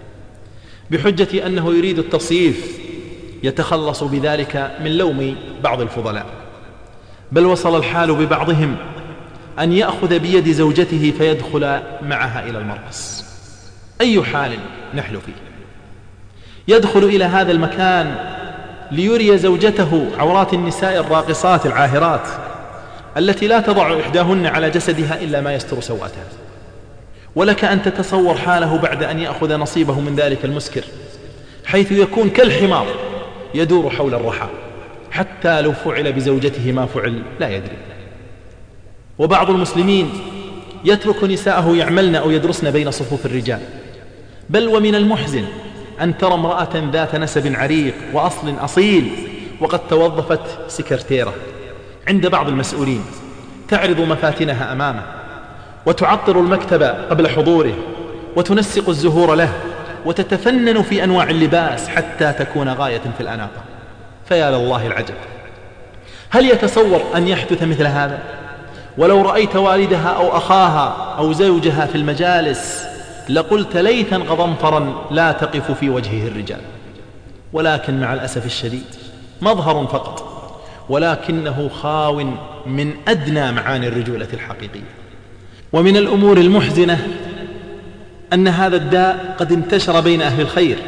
B: بحجة أنه يريد التصيف يتخلص بذلك من لوم بعض الفضلاء. بل وصل الحال ببعضهم أن يأخذ بيد زوجته فيدخل معها إلى المرقص. أي حال نحن فيه؟ يدخل إلى هذا المكان ليري زوجته عورات النساء الراقصات العاهرات التي لا تضع إحداهن على جسدها إلا ما يستر سوءتها. ولك أن تتصور حاله بعد أن يأخذ نصيبه من ذلك المسكر، حيث يكون كالحمار يدور حول الرحى، حتى لو فعل بزوجته ما فعل لا يدري. وبعض المسلمين يترك نساءه يعملن أو يدرسن بين صفوف الرجال. بل ومن المحزن أن ترى امرأة ذات نسب عريق وأصل أصيل وقد توظفت سكرتيرة عند بعض المسؤولين، تعرض مفاتنها أمامه، وتعطر المكتب قبل حضوره، وتنسق الزهور له، وتتفنن في أنواع اللباس حتى تكون غاية في الأناقة. فيا لله العجب، هل يتصور أن يحدث مثل هذا؟ ولو رأيت والدها أو أخاها أو زوجها في المجالس لقلت ليتا غضنفرا لا تقف في وجهه الرجال. ولكن مع الأسف الشديد مظهر فقط، ولكنه خاو من أدنى معاني الرجولة الحقيقية. ومن الأمور المحزنة أن هذا الداء قد انتشر بين أهل الخير،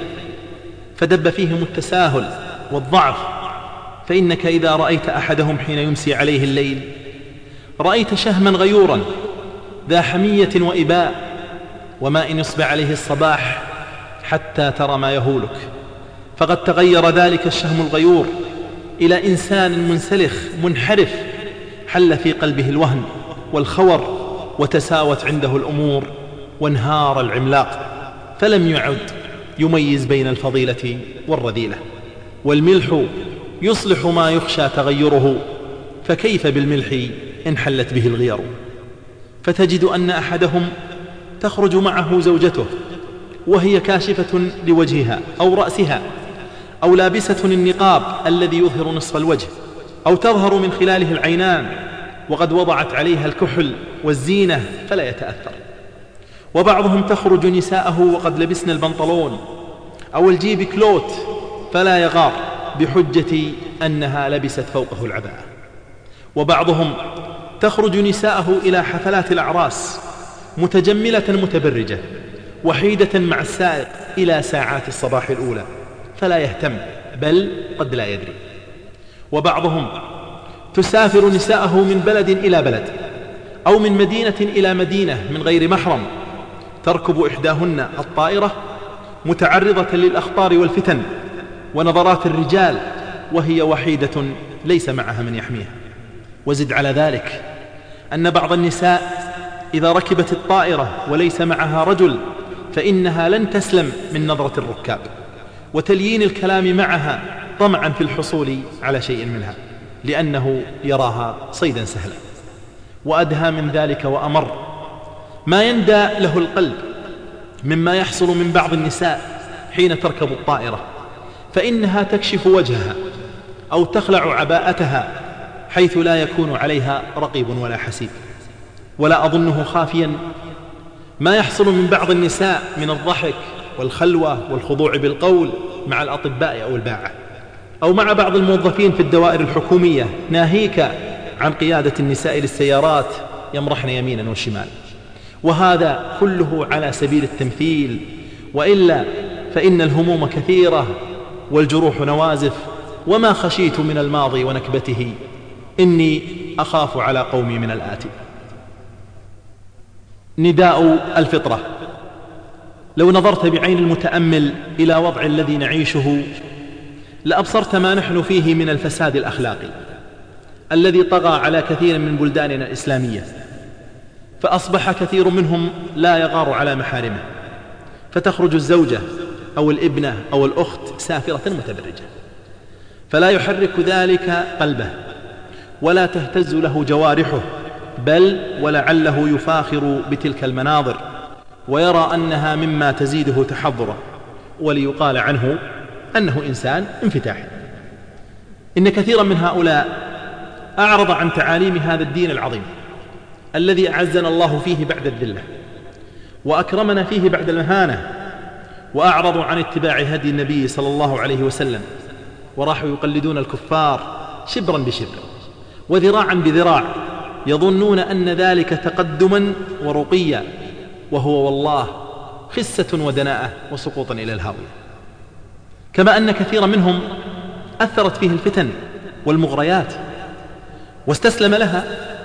B: فدب فيهم التساهل والضعف. فإنك إذا رأيت أحدهم حين يمسي عليه الليل رأيت شهما غيورا ذا حمية وإباء، وما إن يصبح عليه الصباح حتى ترى ما يهولك. فقد تغير ذلك الشهم الغيور إلى إنسان منسلخ منحرف، حل في قلبه الوهن والخور، وتساوت عنده الأمور، وانهار العملاق، فلم يعد يميز بين الفضيلة والرذيلة. والملح يصلح ما يخشى تغيره، فكيف بالملح إن حلت به الغير؟ فتجد أن أحدهم تخرج معه زوجته وهي كاشفة لوجهها أو رأسها، أو لابسة النقاب الذي يظهر نصف الوجه، أو تظهر من خلاله العينان، وقد وضعت عليها الكحل والزينة فلا يتأثر. وبعضهم تخرج نساءه وقد لبسن البنطلون أو الجيب كلوت فلا يغار بحجة أنها لبست فوقه العباءة. وبعضهم تخرج نساءه إلى حفلات الأعراس متجملة متبرجة وحيدة مع السائق إلى ساعات الصباح الأولى فلا يهتم، بل قد لا يدري. وبعضهم تسافر نساءه من بلد إلى بلد أو من مدينة إلى مدينة من غير محرم، تركب إحداهن الطائرة متعرضة للأخطار والفتن ونظرات الرجال، وهي وحيدة ليس معها من يحميها. وزد على ذلك أن بعض النساء إذا ركبت الطائرة وليس معها رجل فإنها لن تسلم من نظرة الركاب وتليين الكلام معها طمعا في الحصول على شيء منها، لأنه يراها صيدا سهلا. وأدهى من ذلك وأمر ما يندى له القلب مما يحصل من بعض النساء حين تركب الطائرة، فإنها تكشف وجهها أو تخلع عباءتها حيث لا يكون عليها رقيب ولا حسيب. ولا أظنه خافيا ما يحصل من بعض النساء من الضحك والخلوة والخضوع بالقول مع الأطباء أو الباعة، أو مع بعض الموظفين في الدوائر الحكومية، ناهيك عن قيادة النساء للسيارات يمرحن يمينا وشمال. وهذا كله على سبيل التمثيل، وإلا فإن الهموم كثيرة والجروح نوازف. وما خشيت من الماضي ونكبته، إني أخاف على قومي من الآتي. نداء الفطرة. لو نظرت بعين المتأمل إلى وضع الذي نعيشه لأبصرت ما نحن فيه من الفساد الأخلاقي الذي طغى على كثير من بلداننا الإسلامية، فأصبح كثير منهم لا يغار على محارمه، فتخرج الزوجة أو الابنة أو الأخت سافرة متبرجة، فلا يحرك ذلك قلبه ولا تهتز له جوارحه، بل ولعله يفاخر بتلك المناظر ويرى أنها مما تزيده تحضرا، وليقال عنه أنه إنسان انفتاحي. إن كثيرا من هؤلاء أعرض عن تعاليم هذا الدين العظيم الذي أعزنا الله فيه بعد الذلة وأكرمنا فيه بعد المهانة، وأعرضوا عن اتباع هدي النبي صلى الله عليه وسلم، وراحوا يقلدون الكفار شبرا بشبر وذراعا بذراع، يظنون أن ذلك تقدما ورقيا، وهو والله خسة ودناءة وسقوطا إلى الهاوية. كما أن كثيرا منهم أثرت فيه الفتن والمغريات واستسلم لها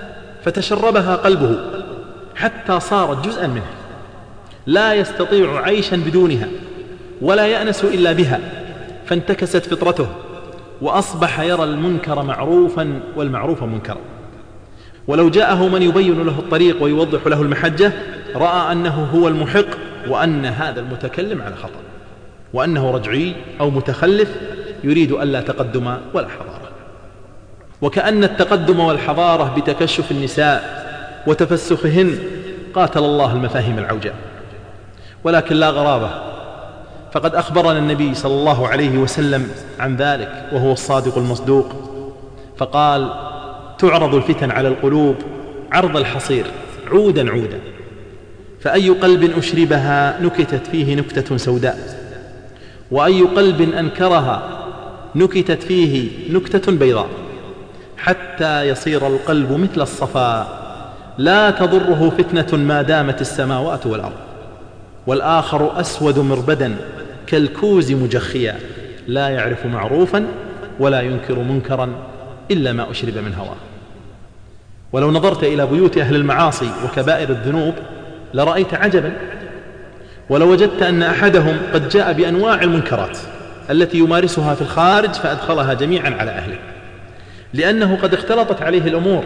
B: فتشربها قلبه حتى صارت جزءا منه، لا يستطيع عيشا بدونها ولا يأنس إلا بها، فانتكست فطرته وأصبح يرى المنكر معروفا والمعروف منكرا. ولو جاءه من يبين له الطريق ويوضح له المحجة رأى أنه هو المحق، وأن هذا المتكلم على خطأ، وأنه رجعي أو متخلف يريد ألا تقدم ولا حضارة. وكأن التقدم والحضارة بتكشف النساء وتفسخهن قاتل الله المفاهيم العوجاء. ولكن لا غرابة، فقد أخبرنا النبي صلى الله عليه وسلم عن ذلك وهو الصادق المصدوق، فقال: تعرض الفتن على القلوب عرض الحصير عودا عودا، فأي قلب أشربها نكتت فيه نكتة سوداء، وأي قلب أنكرها نكتت فيه نكتة بيضاء، حتى يصير القلب مثل الصفاء لا تضره فتنة ما دامت السماوات والأرض، والآخر أسود مربدا كالكوز مجخيا لا يعرف معروفا ولا ينكر منكرا إلا ما أشرب من هواه. ولو نظرت إلى بيوت أهل المعاصي وكبائر الذنوب لرأيت عجبا، ولو وجدت أن أحدهم قد جاء بأنواع المنكرات التي يمارسها في الخارج فأدخلها جميعا على أهله، لأنه قد اختلطت عليه الأمور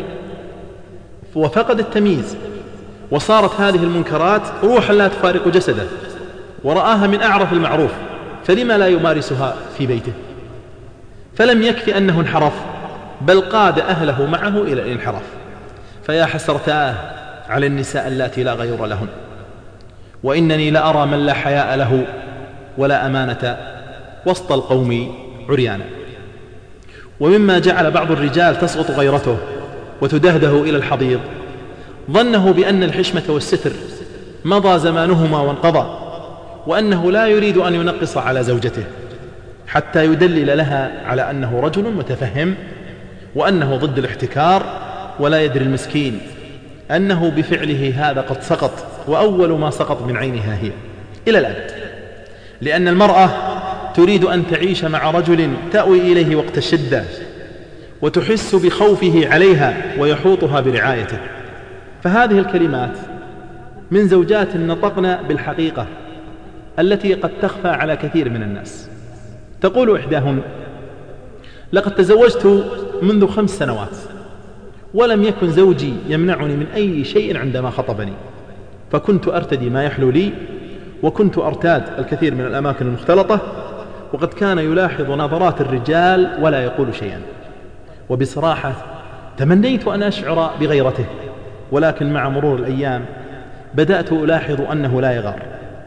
B: وفقد التمييز، وصارت هذه المنكرات روحا لا تفارق جسده، ورآها من أعرف المعروف، فلما لا يمارسها في بيته؟ فلم يكفي أنه انحرف، بل قاد أهله معه إلى الانحراف. فيا حسرتاه على النساء اللاتي لا غير لهن، وإنني لأرى من لا حياء له ولا أمانة وسط القوم عريانا. ومما جعل بعض الرجال تسقط غيرته وتدهده إلى الحضيض ظنه بأن الحشمة والستر مضى زمانهما وانقضى، وأنه لا يريد أن ينقص على زوجته حتى يدلل لها على أنه رجل متفهم، وأنه ضد الاحتكار، ولا يدري المسكين أنه بفعله هذا قد سقط، وأول ما سقط من عينها هي إلى الأبد. لأن المرأة تريد أن تعيش مع رجل تأوي إليه وقت الشدة وتحس بخوفه عليها ويحوطها برعايته. فهذه الكلمات من زوجات نطقن بالحقيقة التي قد تخفى على كثير من الناس. تقول إحداهن: لقد تزوجت منذ 5 سنوات ولم يكن زوجي يمنعني من أي شيء عندما خطبني، فكنت أرتدي ما يحلو لي، وكنت أرتاد الكثير من الأماكن المختلطة، وقد كان يلاحظ نظرات الرجال ولا يقول شيئا. وبصراحة تمنيت أن أشعر بغيرته، ولكن مع مرور الأيام بدأت ألاحظ أنه لا يغار،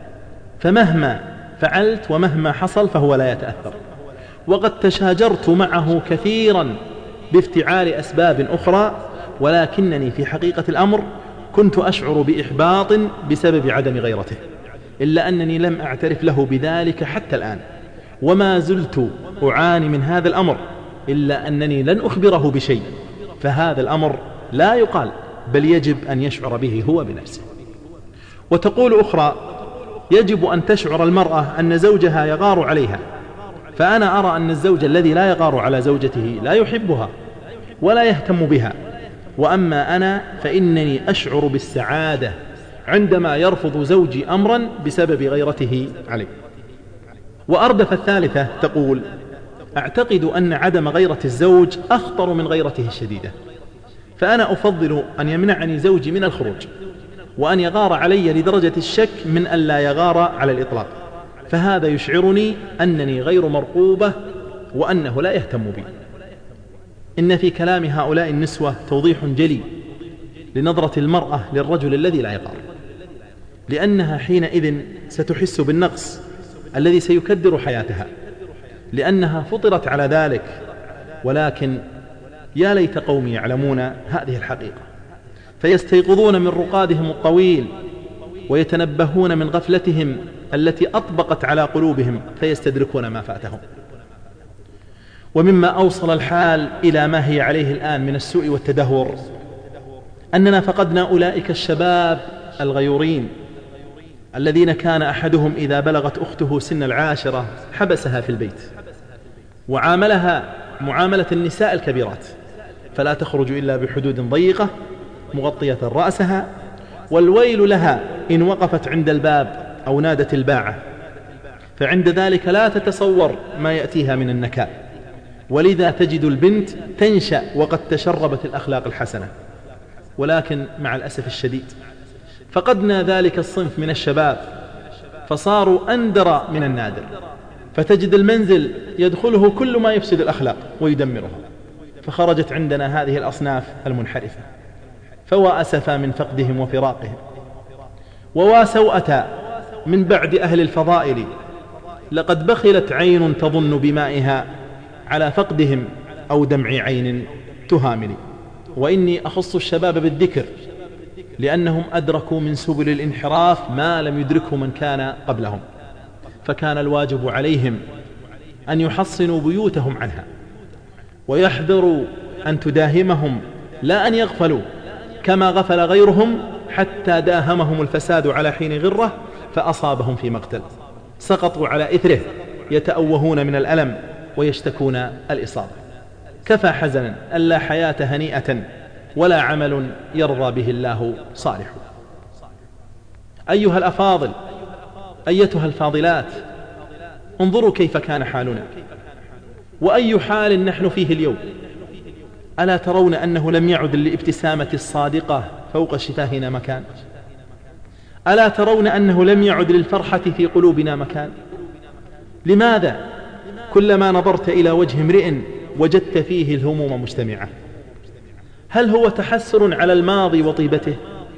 B: فمهما فعلت ومهما حصل فهو لا يتأثر. وقد تشاجرت معه كثيرا بافتعال أسباب أخرى، ولكنني في حقيقة الأمر كنت أشعر بإحباط بسبب عدم غيرته، إلا أنني لم أعترف له بذلك حتى الآن، وما زلت أعاني من هذا الأمر، إلا أنني لن أخبره بشيء، فهذا الأمر لا يقال، بل يجب أن يشعر به هو بنفسه. وتقول أخرى: يجب أن تشعر المرأة أن زوجها يغار عليها، فأنا أرى أن الزوج الذي لا يغار على زوجته لا يحبها ولا يهتم بها، وأما أنا فإنني أشعر بالسعادة عندما يرفض زوجي أمرا بسبب غيرته عليه. وأردف الثالثة تقول: أعتقد أن عدم غيرة الزوج أخطر من غيرته الشديدة، فأنا أفضل أن يمنعني زوجي من الخروج، وأن يغار علي لدرجة الشك من أن لا يغار على الإطلاق، فهذا يشعرني أنني غير مرقوبة وأنه لا يهتم بي. إن في كلام هؤلاء النسوة توضيح جلي لنظرة المرأة للرجل الذي لا يغار، لأنها حينئذ ستحس بالنقص الذي سيكدر حياتها، لأنها فطرت على ذلك. ولكن يا ليت قومي يعلمون هذه الحقيقة، فيستيقظون من رقادهم الطويل ويتنبهون من غفلتهم التي أطبقت على قلوبهم فيستدركون ما فاتهم. ومما أوصل الحال إلى ما هي عليه الآن من السوء والتدهور أننا فقدنا أولئك الشباب الغيورين الذين كان أحدهم إذا بلغت أخته سن 10 حبسها في البيت وعاملها معاملة النساء الكبيرات، فلا تخرج إلا بحدود ضيقة، مغطية رأسها، والويل لها إن وقفت عند الباب أو نادت الباعة، فعند ذلك لا تتصور ما يأتيها من النكال. ولذا تجد البنت تنشأ وقد تشربت الأخلاق الحسنة. ولكن مع الأسف الشديد فقدنا ذلك الصنف من الشباب، فصاروا أندر من النادر، فتجد المنزل يدخله كل ما يفسد الأخلاق ويدمرها. فخرجت عندنا هذه الأصناف المنحرفة، فوا أسفا من فقدهم وفراقهم، ووا سوءة من بعد أهل الفضائل. لقد بخلت عين تظن بمائها على فقدهم أو دمع عين تهامل. وإني أخص الشباب بالذكر لأنهم أدركوا من سبل الانحراف ما لم يدركه من كان قبلهم، فكان الواجب عليهم أن يحصنوا بيوتهم عنها، ويحذروا أن تداهمهم لا أن يغفلوا كما غفل غيرهم حتى داهمهم الفساد على حين غرة فأصابهم في مقتل، سقطوا على إثره يتأوهون من الألم ويشتكون الإصابة. كفى حزنا أن لا حياة هنيئة ولا عمل يرضى به الله صالح. أيها الأفاضل، أيتها الفاضلات، انظروا كيف كان حالنا وأي حال نحن فيه اليوم. ألا ترون أنه لم يعد للابتسامة الصادقة فوق شفاهنا مكان؟ ألا ترون أنه لم يعد للفرحة في قلوبنا مكان؟ لماذا كلما نظرت إلى وجه امرئ وجدت فيه الهموم مجتمعة؟ هل هو تحسر على الماضي وطيبته،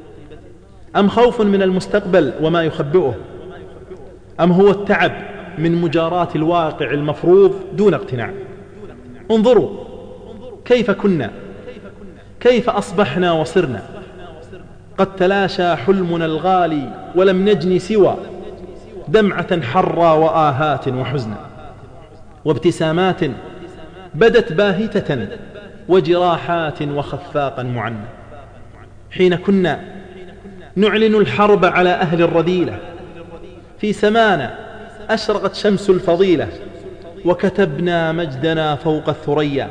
B: أم خوف من المستقبل وما يخبئه، أم هو التعب من مجاراة الواقع المفروض دون اقتناع؟ انظروا كيف كنا، كيف أصبحنا وصرنا. قد تلاشى حلمنا الغالي ولم نجني سوى دمعة حرى وآهات وحزنا، وابتسامات بدت باهتة وجراحات وخفاقا معنى. حين كنا نعلن الحرب على أهل الرذيلة في سمانا أشرقت شمس الفضيلة، وكتبنا مجدنا فوق الثريا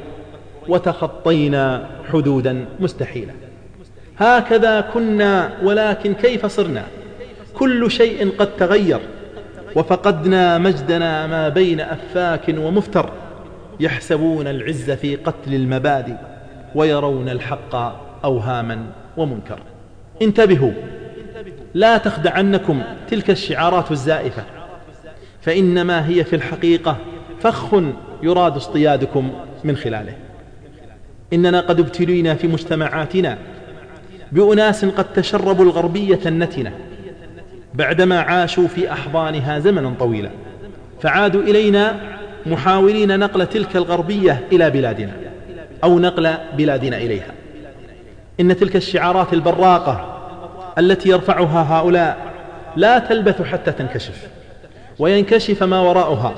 B: وتخطينا حدودا مستحيلة. هكذا كنا، ولكن كيف صرنا؟ كل شيء قد تغير، وفقدنا مجدنا ما بين أفاك ومفتر يحسبون العز في قتل المبادئ ويرون الحق أوهاما ومنكر. انتبهوا، لا تخدعنكم تلك الشعارات الزائفة، فإنما هي في الحقيقة فخ يراد اصطيادكم من خلاله. إننا قد ابتلينا في مجتمعاتنا بأناس قد تشربوا الغربية النتنة بعدما عاشوا في أحضانها زمنا طويلا، فعادوا إلينا محاولين نقل تلك الغربية إلى بلادنا أو نقل بلادنا إليها. إن تلك الشعارات البراقة التي يرفعها هؤلاء لا تلبث حتى تنكشف وينكشف ما وراءها.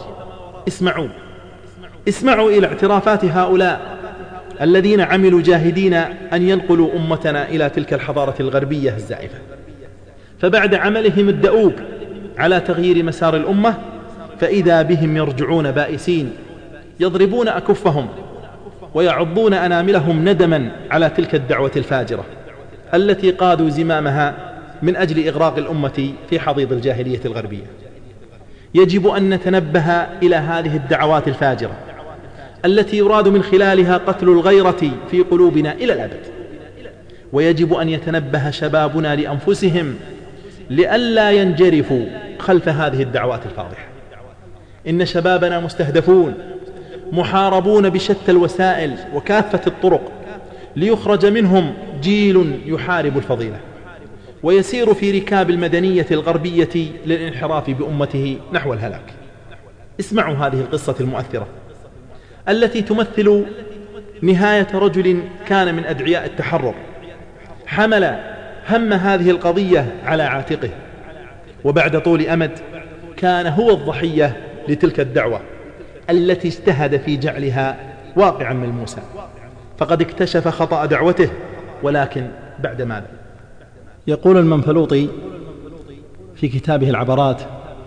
B: اسمعوا إلى اعترافات هؤلاء الذين عملوا جاهدين أن ينقلوا أمتنا إلى تلك الحضارة الغربية الزائفة، فبعد عملهم الدؤوب على تغيير مسار الأمة فإذا بهم يرجعون بائسين يضربون أكفهم ويعضون أناملهم ندما على تلك الدعوة الفاجرة التي قادوا زمامها من أجل إغراق الأمة في حضيض الجاهلية الغربية. يجب أن نتنبه إلى هذه الدعوات الفاجرة التي يراد من خلالها قتل الغيرة في قلوبنا إلى الأبد، ويجب أن يتنبه شبابنا لأنفسهم لئلا ينجرفوا خلف هذه الدعوات الفاضحة. إن شبابنا مستهدفون محاربون بشتى الوسائل وكافة الطرق ليخرج منهم جيل يحارب الفضيلة ويسير في ركاب المدنية الغربية للانحراف بأمته نحو الهلاك. اسمعوا هذه القصة المؤثرة التي تمثل نهاية رجل كان من أدعياء التحرر، حمل هم هذه القضية على عاتقه، وبعد طول أمد كان هو الضحية لتلك الدعوة التي اجتهد في جعلها واقعا ملموسا، فقد اكتشف خطأ دعوته، ولكن بعد ماذا؟ يقول المنفلوطي في كتابه العبرات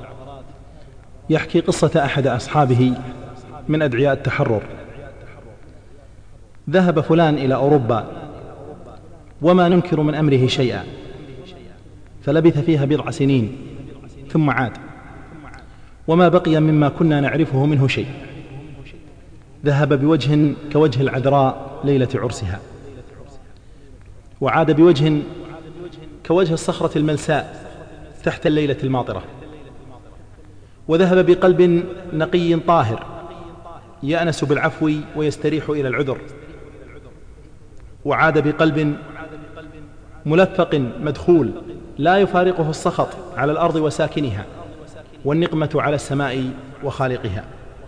B: يحكي قصة أحد أصحابه من أدعياء التحرر. ذهب فلان إلى أوروبا وما ننكر من أمره شيئا، فلبث فيها 7 سنين ثم عاد، وما بقي مما كنا نعرفه منه شيء. ذهب بوجه كوجه العذراء ليلة عرسها، وعاد بوجه كوجه الصخرة الملساء تحت الليلة الماطرة، وذهب بقلب نقي طاهر يأنس بالعفو ويستريح إلى العذر، وعاد بقلب ملفق مدخول لا يفارقه السخط على الأرض وساكنها والنقمة على السماء وخالقها،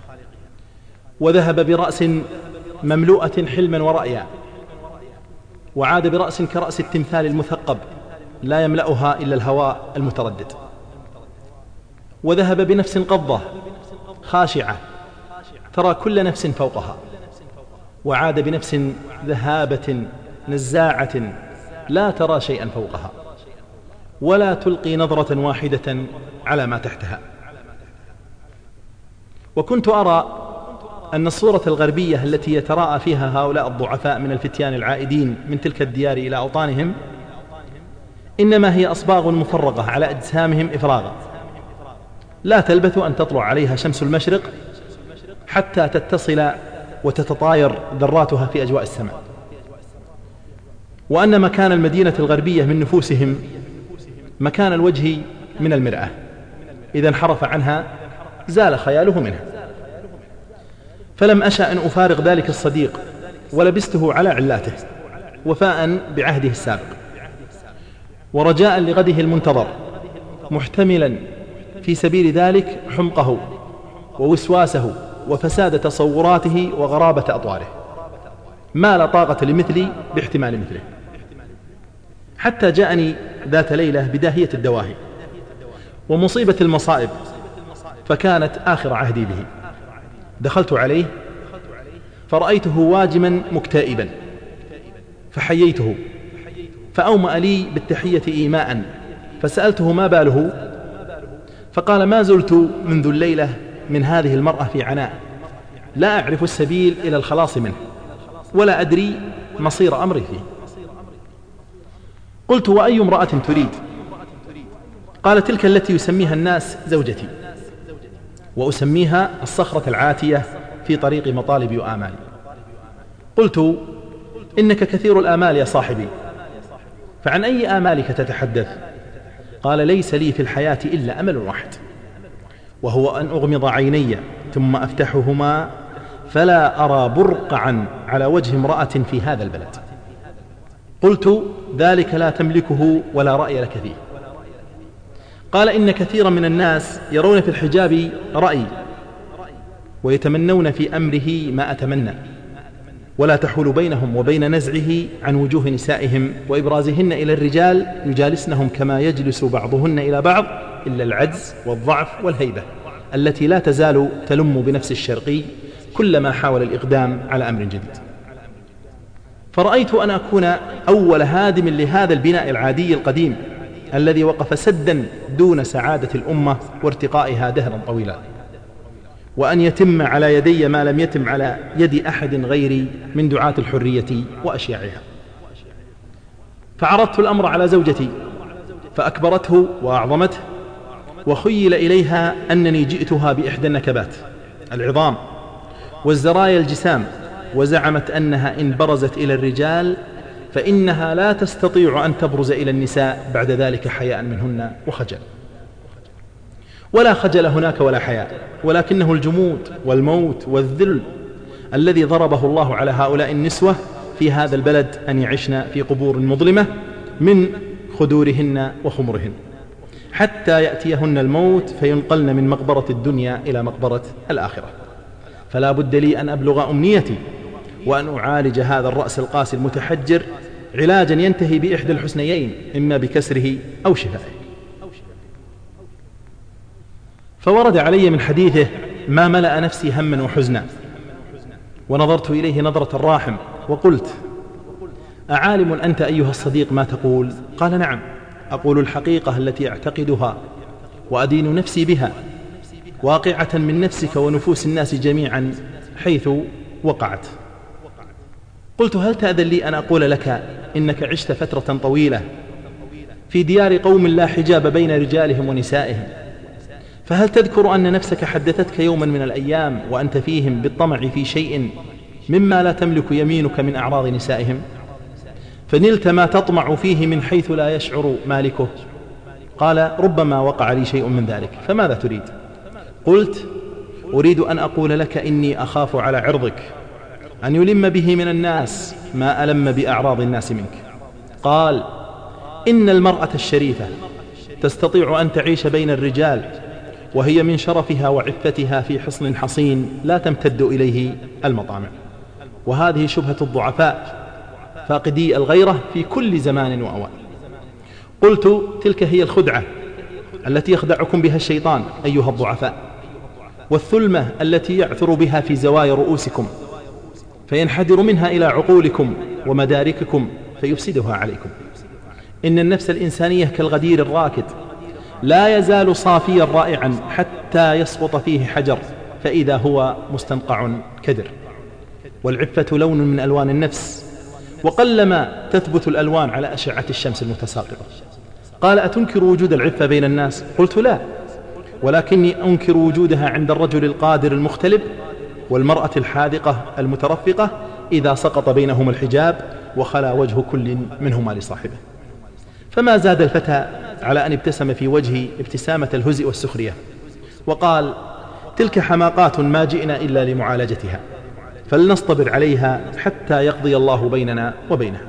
B: وذهب برأس مملوءة حلما ورأيا، وعاد برأس كرأس التمثال المثقب لا يملأها إلا الهواء المتردد، وذهب بنفس قبضة خاشعة ترى كل نفس فوقها، وعاد بنفس ذهابة نزاعة لا ترى شيئا فوقها ولا تلقي نظرة واحدة على ما تحتها. وكنت أرى أن الصورة الغربية التي يتراءى فيها هؤلاء الضعفاء من الفتيان العائدين من تلك الديار إلى أوطانهم إنما هي أصباغ مفرغة على أجسامهم إفراغا، لا تلبث أن تطلع عليها شمس المشرق حتى تتصل وتتطاير ذراتها في أجواء السماء، وأن مكان المدينة الغربية من نفوسهم مكان الوجه من المرآة، إذا انحرف عنها زال خياله منها. فلم أشأ أن أفارق ذلك الصديق، ولبسته على علاته وفاء بعهده السابق، ورجاء لغده المنتظر، محتملا في سبيل ذلك حمقه ووسواسه وفساد تصوراته وغرابة أطواره، ما لا طاقة لمثلي باحتمال مثله. حتى جاءني ذات ليلة بداهية الدواهي ومصيبة المصائب، فكانت آخر عهدي به. دخلت عليه فرأيته واجما مكتئبا، فحييته فأومأ لي بالتحية إيماء، فسألته ما باله، فقال ما زلت منذ الليلة من هذه المرأة في عناء، لا أعرف السبيل إلى الخلاص منه ولا أدري مصير أمري فيه. قلت وأي امرأة تريد؟ قال تلك التي يسميها الناس زوجتي، وأسميها الصخرة العاتية في طريق مطالبي وآمالي. قلت إنك كثير الآمال يا صاحبي، فعن أي آمالك تتحدث؟ قال ليس لي في الحياة إلا أمل واحد، وهو أن أغمض عيني ثم أفتحهما فلا أرى برقعا على وجه امرأة في هذا البلد. قلت ذلك لا تملكه ولا رأي لك فيه. قال إن كثيرا من الناس يرون في الحجاب رأي ويتمنون في أمره ما أتمنى، ولا تحول بينهم وبين نزعه عن وجوه نسائهم وإبرازهن إلى الرجال يجالسنهم كما يجلس بعضهن إلى بعض، إلا العجز والضعف والهيبة التي لا تزال تلم بنفس الشرقي كلما حاول الإقدام على أمر جديد. فرأيت أن أكون أول هادم لهذا البناء العادي القديم الذي وقف سدا دون سعادة الأمة وارتقائها دهرا طويلا، وأن يتم على يدي ما لم يتم على يد أحد غيري من دعاة الحرية وأشياعها. فعرضت الأمر على زوجتي فأكبرته وأعظمته، وخيل إليها أنني جئتها بإحدى النكبات العظام والزرايا الجسام، وزعمت أنها إن برزت إلى الرجال فإنها لا تستطيع أن تبرز إلى النساء بعد ذلك حياء منهن وخجل. ولا خجل هناك ولا حياء، ولكنه الجمود والموت والذل الذي ضربه الله على هؤلاء النسوة في هذا البلد أن يعشن في قبور مظلمة من خدورهن وخمرهن، حتى يأتيهن الموت فينقلن من مقبرة الدنيا إلى مقبرة الآخرة. فلا بد لي أن أبلغ أمنيتي وأن أعالج هذا الرأس القاسي المتحجر علاجا ينتهي بإحدى الحسنيين، إما بكسره أو شفائه. فورد علي من حديثه ما ملأ نفسي هما وحزنا، ونظرت إليه نظرة الراحم وقلت أعالم أنت أيها الصديق ما تقول؟ قال نعم، أقول الحقيقة التي أعتقدها وأدين نفسي بها، واقعة من نفسك ونفوس الناس جميعا حيث وقعت. قلت: هل تأذن لي أن أقول لك إنك عشت فترة طويلة في ديار قوم لا حجاب بين رجالهم ونسائهم، فهل تذكر أن نفسك حدثتك يوما من الأيام وأنت فيهم بالطمع في شيء مما لا تملك يمينك من أعراض نسائهم، فنلت ما تطمع فيه من حيث لا يشعر مالكه؟ قال: ربما وقع لي شيء من ذلك، فماذا تريد؟ قلت: أريد أن أقول لك إني أخاف على عرضك أن يلم به من الناس ما ألم بأعراض الناس منك. قال: إن المرأة الشريفة تستطيع أن تعيش بين الرجال وهي من شرفها وعفتها في حصن حصين لا تمتد إليه المطامع، وهذه شبهة الضعفاء فاقدي الغيرة في كل زمان وأوان. قلت: تلك هي الخدعة التي يخدعكم بها الشيطان أيها الضعفاء، والثلمة التي يعثر بها في زوايا رؤوسكم فينحدر منها إلى عقولكم ومدارككم فيفسدها عليكم. إن النفس الإنسانية كالغدير الراكد لا يزال صافيا رائعا حتى يسقط فيه حجر فإذا هو مستنقع كدر. والعفة لون من ألوان النفس، وقلما تثبت الألوان على أشعة الشمس المتساقطة. قال: أتنكر وجود العفة بين الناس؟ قلت: لا، ولكني أنكر وجودها عند الرجل القادر المختلب والمرأة الحاذقة المترفقة إذا سقط بينهما الحجاب وخلا وجه كل منهما لصاحبه. فما زاد الفتى على أن ابتسم في وجهي ابتسامة الهزء والسخرية وقال: تلك حماقات ما جئنا إلا لمعالجتها، فلنصطبر عليها حتى يقضي الله بيننا وبينها.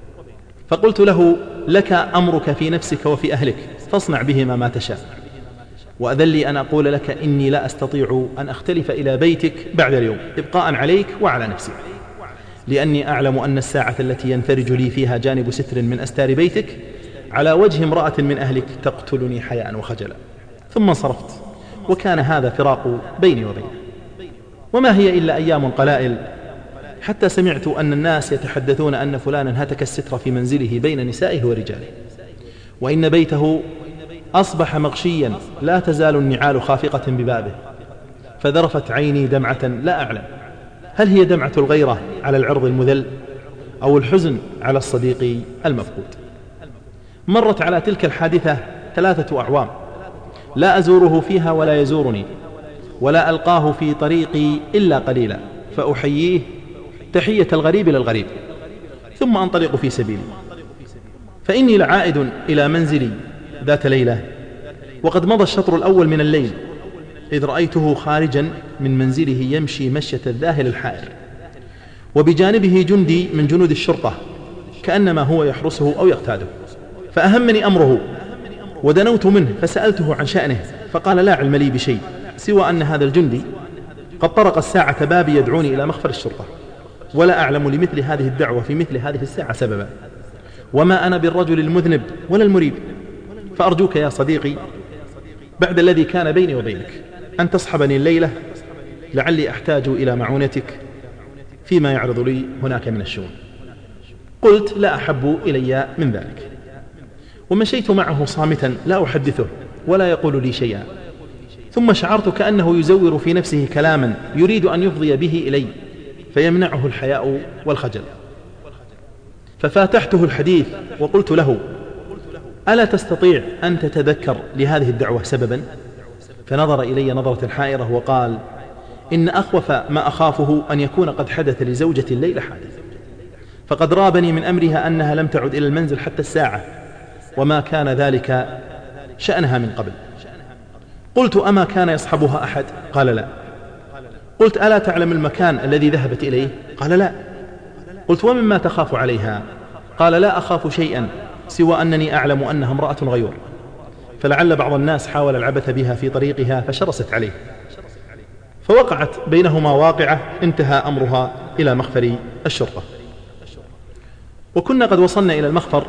B: فقلت له: لك أمرك في نفسك وفي أهلك، فاصنع بهما ما تشاء، وأذن لي أن أقول لك إني لا أستطيع أن أختلف إلى بيتك بعد اليوم إبقاء عليك وعلى نفسي، لأني أعلم أن الساعة التي ينفرج لي فيها جانب ستر من أستار بيتك على وجه امرأة من أهلك تقتلني حياء وخجلا. ثم انصرفت، وكان هذا فراق بيني وبينه. وما هي إلا أيام قلائل حتى سمعت أن الناس يتحدثون أن فلانا هتك الستر في منزله بين نسائه ورجاله، وإن بيته أصبح مغشيا لا تزال النعال خافقة ببابه. فذرفت عيني دمعة لا أعلم هل هي دمعة الغيرة على العرض المذل أو الحزن على الصديق المفقود. مرت على تلك الحادثة 3 أعوام لا أزوره فيها ولا يزورني، ولا ألقاه في طريقي إلا قليلا، فأحييه تحية الغريب للغريب ثم أنطلق في سبيلي. فإني لعائد إلى منزلي ذات ليلة وقد مضى الشطر الأول من الليل، إذ رأيته خارجا من منزله يمشي مشية الذاهل الحائر، وبجانبه جندي من جنود الشرطة كأنما هو يحرسه أو يقتاده. فأهمني أمره ودنوت منه فسألته عن شأنه، فقال: لا علم لي بشيء سوى أن هذا الجندي قد طرق الساعة بابي يدعوني إلى مخفر الشرطة، ولا أعلم لمثل هذه الدعوة في مثل هذه الساعة سببا، وما أنا بالرجل المذنب ولا المريب. فأرجوك يا صديقي بعد الذي كان بيني وبينك أن تصحبني الليلة، لعلي أحتاج إلى معونتك فيما يعرض لي هناك من الشؤون. قلت: لا أحب إلي من ذلك. ومشيت معه صامتا لا أحدثه ولا يقول لي شيئا، ثم شعرت كأنه يزور في نفسه كلاما يريد أن يفضي به إلي فيمنعه الحياء والخجل. ففاتحته الحديث وقلت له: ألا تستطيع أن تتذكر لهذه الدعوة سببا؟ فنظر إلي نظرة حائرة وقال: إن أخوف ما أخافه أن يكون قد حدث لزوجة الليلة حادث، فقد رابني من أمرها أنها لم تعد إلى المنزل حتى الساعة، وما كان ذلك شأنها من قبل. قلت: أما كان يصحبها أحد؟ قال: لا. قلت: ألا تعلم المكان الذي ذهبت إليه؟ قال: لا. قلت: ومما تخاف عليها؟ قال: لا أخاف شيئا سوى أنني أعلم أنها امرأة غيور، فلعل بعض الناس حاول العبث بها في طريقها فشرست عليه، فوقعت بينهما واقعة انتهى أمرها إلى مخفر الشرطة. وكنا قد وصلنا إلى المخفر،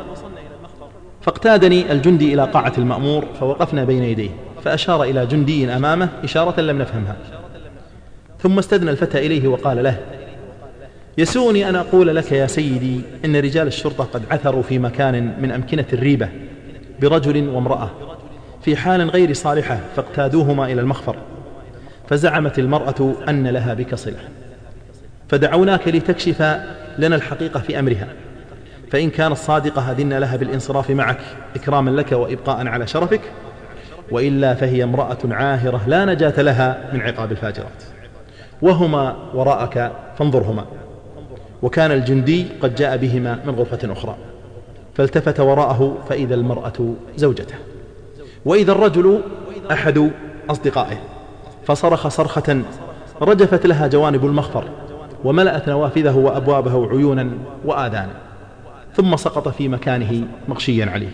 B: فاقتادني الجندي إلى قاعة المأمور، فوقفنا بين يديه، فأشار إلى جندي أمامه إشارة لم نفهمها، ثم استدنى الفتى إليه وقال له: يسوءني أن أقول لك يا سيدي إن رجال الشرطة قد عثروا في مكان من أمكنة الريبة برجل وامرأة في حال غير صالحة، فاقتادوهما إلى المخفر، فزعمت المرأة أن لها بك صلة، فدعوناك لتكشف لنا الحقيقة في أمرها، فإن كانت صادقة أذن لها بالانصراف معك إكراما لك وإبقاء على شرفك، وإلا فهي امرأة عاهرة لا نجاة لها من عقاب الفاجرات. وهما وراءك فانظرهما. وكان الجندي قد جاء بهما من غرفة أخرى، فالتفت وراءه فإذا المرأة زوجته، وإذا الرجل أحد أصدقائه، فصرخ صرخة رجفت لها جوانب المخفر وملأت نوافذه وأبوابه عيونا وآذانا، ثم سقط في مكانه مغشيا عليه.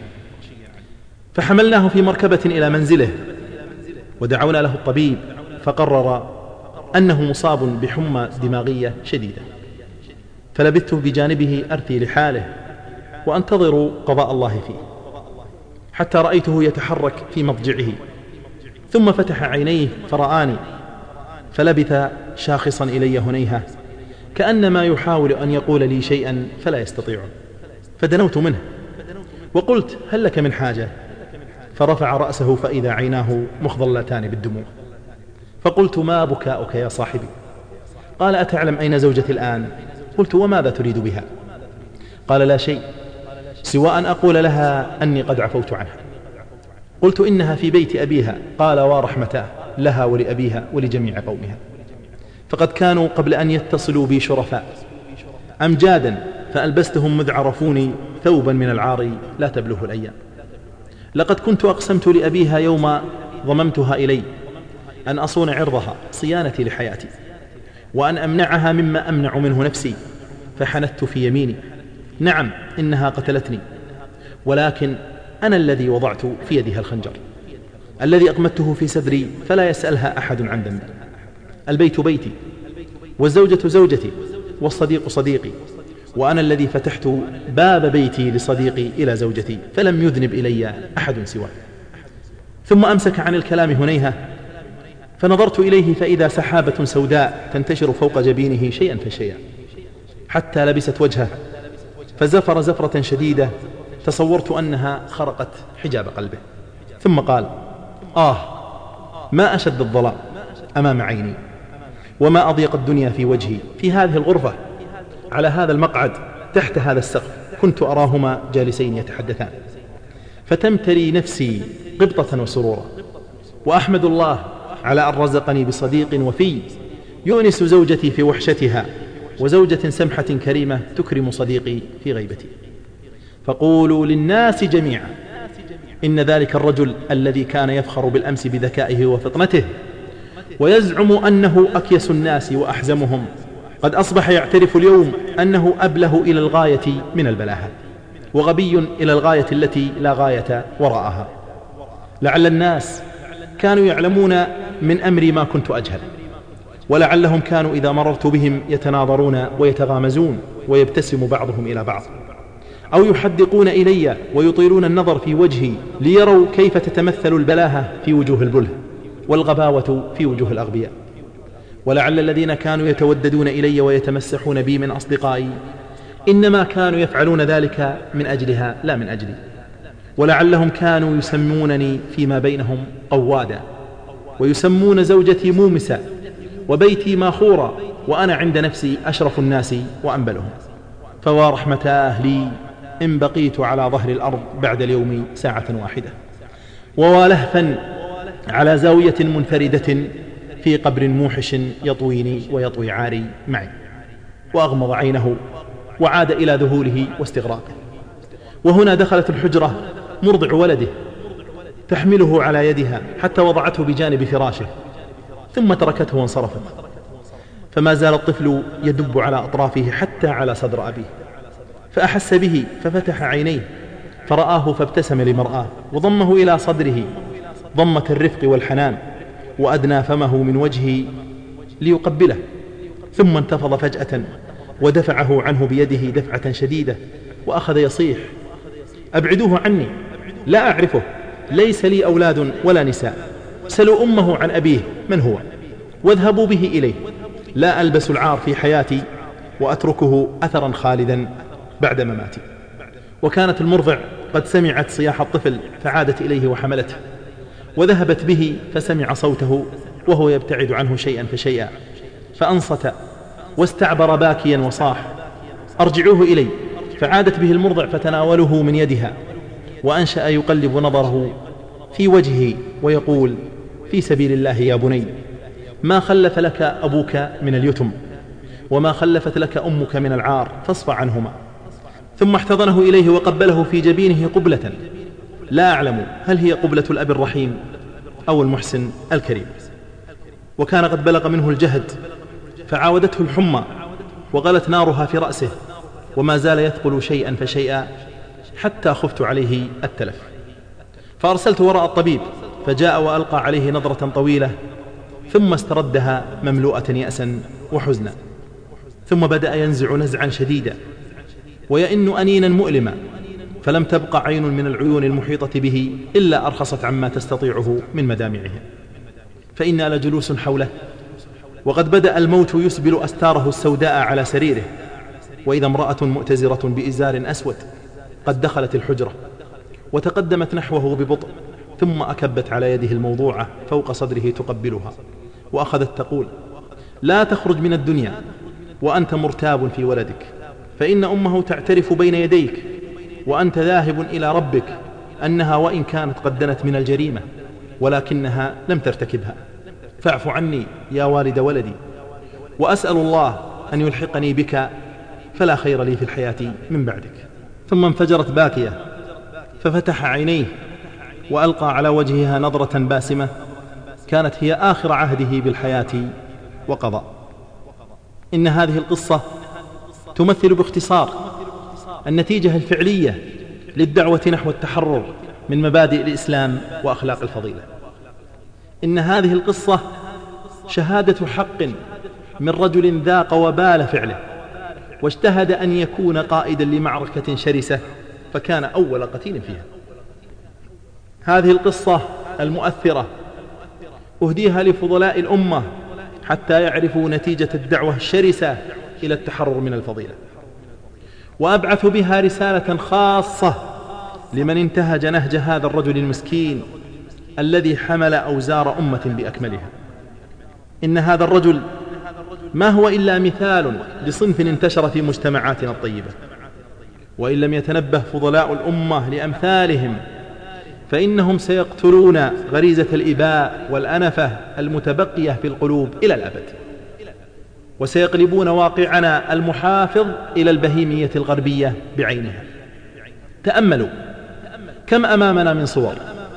B: فحملناه في مركبة إلى منزله ودعونا له الطبيب، فقرر أنه مصاب بحمى دماغية شديدة، فلبثت بجانبه أرثي لحاله وأنتظر قضاء الله فيه، حتى رأيته يتحرك في مضجعه، ثم فتح عينيه فرآني، فلبث شاخصا إلي هنيهة كأنما يحاول أن يقول لي شيئا فلا يستطيع، فدنوت منه وقلت هل لك من حاجة؟ فرفع رأسه فإذا عيناه مخضلتان بالدموع، فقلت ما بكاؤك يا صاحبي؟ قال أتعلم أين زوجتي الآن؟ قلت وماذا تريد بها؟ قال لا شيء سوى أن أقول لها أني قد عفوت عنها. قلت إنها في بيت أبيها. قال ورحمته لها ولأبيها ولجميع قومها، فقد كانوا قبل أن يتصلوا بي شرفاء أمجادا، فألبستهم مذ عرفوني ثوبا من العار لا تبلغه الأيام. لقد كنت أقسمت لأبيها يوم ضممتها إلي أن أصون عرضها صيانتي لحياتي، وأن أمنعها مما أمنع منه نفسي، فحنثت في يميني نعم إنها قتلتني، ولكن أنا الذي وضعت في يدها الخنجر الذي أقمته في صدري فلا يسألها أحد عن ذنبي. البيت بيتي والزوجة زوجتي والصديق صديقي، وأنا الذي فتحت باب بيتي لصديقي إلى زوجتي فلم يذنب إلي أحد سواه. ثم أمسك عن الكلام هنيهة، فنظرت إليه فإذا سحابة سوداء تنتشر فوق جبينه شيئا فشيئا حتى لبست وجهه، فزفر زفرة شديدة تصورت أنها خرقت حجاب قلبه، ثم قال ما أشد الظلام أمام عيني، وما أضيق الدنيا في وجهي. في هذه الغرفة على هذا المقعد تحت هذا السقف كنت أراهما جالسين يتحدثان، فتمتلي نفسي قبطة وسرورا، وأحمد الله على أن رزقني بصديق وفي يؤنس زوجتي في وحشتها، وزوجة سمحة كريمة تكرم صديقي في غيبتي. فقولوا للناس جميعا إن ذلك الرجل الذي كان يفخر بالأمس بذكائه وفطنته ويزعم أنه أكيس الناس وأحزمهم، قد أصبح يعترف اليوم أنه أبله إلى الغاية من البلاهة، وغبي إلى الغاية التي لا غاية وراءها. لعل الناس كانوا يعلمون من أمري ما كنت أجهل، ولعلهم كانوا إذا مررت بهم يتناظرون ويتغامزون ويبتسم بعضهم إلى بعض، أو يحدقون إلي ويطيلون النظر في وجهي ليروا كيف تتمثل البلاهة في وجوه البله والغباوة في وجوه الأغبياء. ولعل الذين كانوا يتوددون إلي ويتمسحون بي من أصدقائي إنما كانوا يفعلون ذلك من أجلها لا من أجلي، ولعلهم كانوا يسمونني فيما بينهم قوادا، ويسمون زوجتي مومسة، وبيتي ماخورا، وأنا عند نفسي أشرف الناس وأنبلهم. فوا رحمة أهلي إن بقيت على ظهر الأرض بعد اليوم ساعة واحدة، ووا لهفا على زاوية منفردة في قبر موحش يطويني ويطوي عاري معي. وأغمض عينه وعاد إلى ذهوله واستغراقه. وهنا دخلت الحجرة مرضع ولده تحمله على يدها حتى وضعته بجانب فراشه، ثم تركته وانصرفت، فما زال الطفل يدب على أطرافه حتى على صدر أبيه، فأحس به ففتح عينيه فرآه فابتسم لمرآه، وضمه إلى صدره ضمة الرفق والحنان، وأدنى فمه من وجهه ليقبله، ثم انتفض فجأة ودفعه عنه بيده دفعة شديدة، وأخذ يصيح أبعدوه عني، لا أعرفه، ليس لي أولاد ولا نساء، سلوا أمه عن أبيه من هو، واذهبوا به إليه، لا ألبس العار في حياتي وأتركه أثرا خالدا بعد مماتي. وكانت المرضع قد سمعت صياح الطفل فعادت إليه وحملته، وذهبت به فسمع صوته وهو يبتعد عنه شيئا فشيئا، فأنصت واستعبر باكيا وصاح أرجعوه إلي. فعادت به المرضع فتناوله من يدها، وأنشأ يقلب نظره في وجهه ويقول: في سبيل الله يا بني، ما خلف لك أبوك من اليتم، وما خلفت لك أمك من العار، فاصفع عنهما. ثم احتضنه إليه وقبله في جبينه قبلة لا أعلم هل هي قبلة الأب الرحيم أو المحسن الكريم. وكان قد بلغ منه الجهد، فعاودته الحمى وغلت نارها في رأسه، وما زال يثقل شيئا فشيئا حتى خفت عليه التلف. فأرسلت وراء الطبيب، فجاء وألقى عليه نظرة طويلة، ثم استردها مملوءة يأسا وحزنا، ثم بدأ ينزع نزعا شديدا ويئن أنينا مؤلما، فلم تبق عين من العيون المحيطة به إلا أرخصت عما تستطيعه من مدامعها. فإنا لجلوس حوله، وقد بدأ الموت يسبل أستاره السوداء على سريره، وإذا امرأة مؤتزرة بإزار أسود قد دخلت الحجرة وتقدمت نحوه ببطء، ثم أكبت على يده الموضوعة فوق صدره تقبلها، وأخذت تقول: لا تخرج من الدنيا وأنت مرتاب في ولدك، فإن أمه تعترف بين يديك وأنت ذاهب إلى ربك أنها وإن كانت قد دنت من الجريمة ولكنها لم ترتكبها، فاعف عني يا والد ولدي، وأسأل الله أن يلحقني بك، فلا خير لي في الحياة من بعدك. ثم انفجرت باكية، ففتح عينيه وألقى على وجهها نظرة باسمة كانت هي آخر عهده بالحياة وقضى. إن هذه القصة تمثل باختصار النتيجة الفعلية للدعوة نحو التحرر من مبادئ الإسلام وأخلاق الفضيلة. إن هذه القصة شهادة حق من رجل ذاق وبال فعله، واجتهد أن يكون قائدا لمعركة شرسة، فكان أول قتيل فيها. هذه القصة المؤثرة أهديها لفضلاء الأمة حتى يعرفوا نتيجة الدعوة الشرسة إلى التحرر من الفضيلة، وأبعث بها رسالة خاصة لمن انتهج نهج هذا الرجل المسكين الذي حمل أوزار أمة بأكملها. إن هذا الرجل ما هو إلا مثال لصنف انتشر في مجتمعاتنا الطيبة، وإن لم يتنبه فضلاء الأمة لأمثالهم فإنهم سيقتلون غريزة الإباء والأنفة المتبقية في القلوب إلى الأبد، وسيقلبون واقعنا المحافظ إلى البهيمية الغربية بعينها. تأملوا كم أمامنا من صور،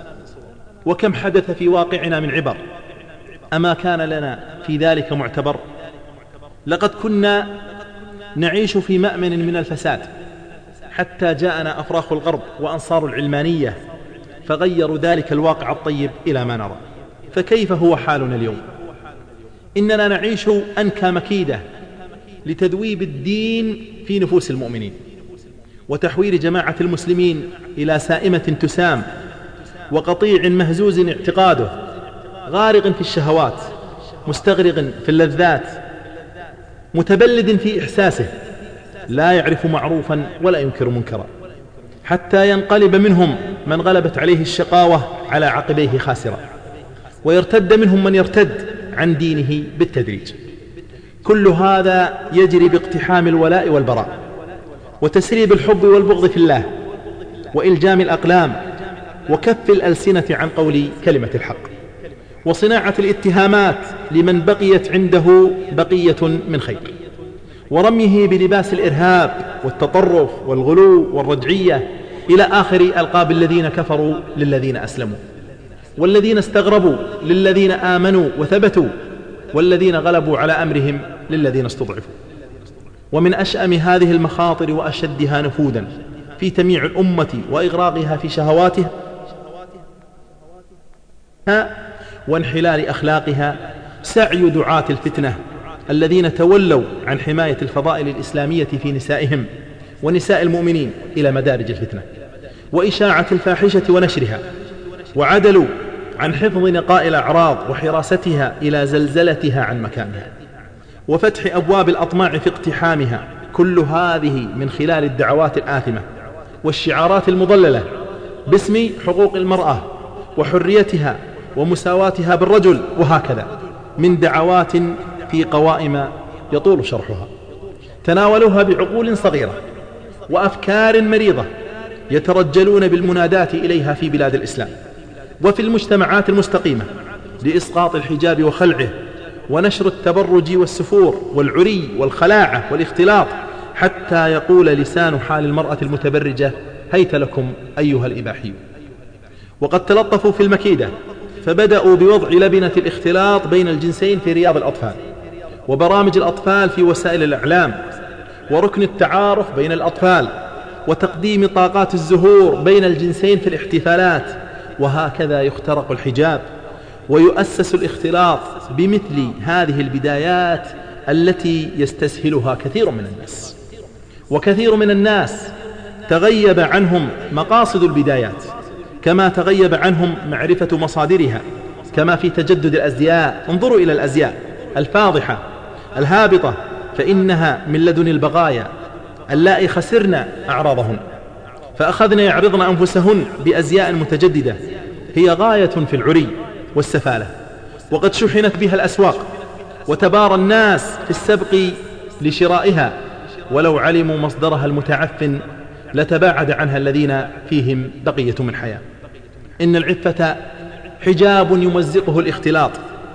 B: وكم حدث في واقعنا من عبر، أما كان لنا في ذلك معتبر؟ لقد كنا نعيش في مأمن من الفساد حتى جاءنا أفراخ الغرب وأنصار العلمانية فغيروا ذلك الواقع الطيب إلى ما نرى. فكيف هو حالنا اليوم؟ إننا نعيش أنكى مكيدة لتذويب الدين في نفوس المؤمنين، وتحويل جماعة المسلمين إلى سائمة تسام، وقطيع مهزوز اعتقاده، غارق في الشهوات، مستغرق في اللذات، متبلد في إحساسه، لا يعرف معروفا ولا ينكر منكرا، حتى ينقلب منهم من غلبت عليه الشقاوة على عقبيه خاسرا، ويرتد منهم من يرتد عن دينه بالتدريج. كل هذا يجري باقتحام الولاء والبراء، وتسريب الحب والبغض في الله، وإلجام الأقلام، وكف الألسنة عن قول كلمة الحق، وصناعة الاتهامات لمن بقيت عنده بقية من خير، ورميه بلباس الإرهاب والتطرف والغلو والرجعية إلى آخر ألقاب الذين كفروا للذين أسلموا، والذين استغربوا للذين آمنوا وثبتوا، والذين غلبوا على أمرهم للذين استضعفوا. ومن أشأم هذه المخاطر وأشدها نفوذا في تمييع الأمة وإغراقها في شهواتها وانحلال أخلاقها سعي دعاة الفتنة الذين تولوا عن حماية الفضائل الإسلامية في نسائهم ونساء المؤمنين إلى مدارج الفتنة وإشاعة الفاحشة ونشرها، وعدلوا عن حفظ نقاء الأعراض وحراستها إلى زلزلتها عن مكانها وفتح أبواب الأطماع في اقتحامها. كل هذه من خلال الدعوات الآثمة والشعارات المضللة باسم حقوق المرأة وحريتها ومساواتها بالرجل، وهكذا من دعوات في قوائم يطول شرحها. تناولوها بعقول صغيرة وأفكار مريضة يترجلون بالمنادات إليها في بلاد الإسلام وفي المجتمعات المستقيمة لإسقاط الحجاب وخلعه ونشر التبرج والسفور والعري والخلاعة والاختلاط، حتى يقول لسان حال المرأة المتبرجة: هيت لكم أيها الإباحيون. وقد تلطفوا في المكيدة فبدأوا بوضع لبنة الاختلاط بين الجنسين في رياض الأطفال وبرامج الأطفال في وسائل الإعلام، وركن التعارف بين الأطفال، وتقديم طاقات الزهور بين الجنسين في الاحتفالات. وهكذا يخترق الحجاب ويؤسس الاختلاط بمثل هذه البدايات التي يستسهلها كثير من الناس. وكثير من الناس تغيب عنهم مقاصد البدايات كما تغيب عنهم معرفة مصادرها، كما في تجدد الأزياء. انظروا إلى الأزياء الفاضحة الهابطة، فإنها من لدن البغايا اللائي خسرن أعراضهن فأخذن يعرضن أنفسهن بأزياء متجددة هي غاية في العري والسفالة، وقد شحنت بها الأسواق وتبارى الناس في السبق لشرائها، ولو علموا مصدرها المتعفن لتباعد عنها الذين فيهم بقية من حياة. إن العفة حجاب يمزقه الاختلاط،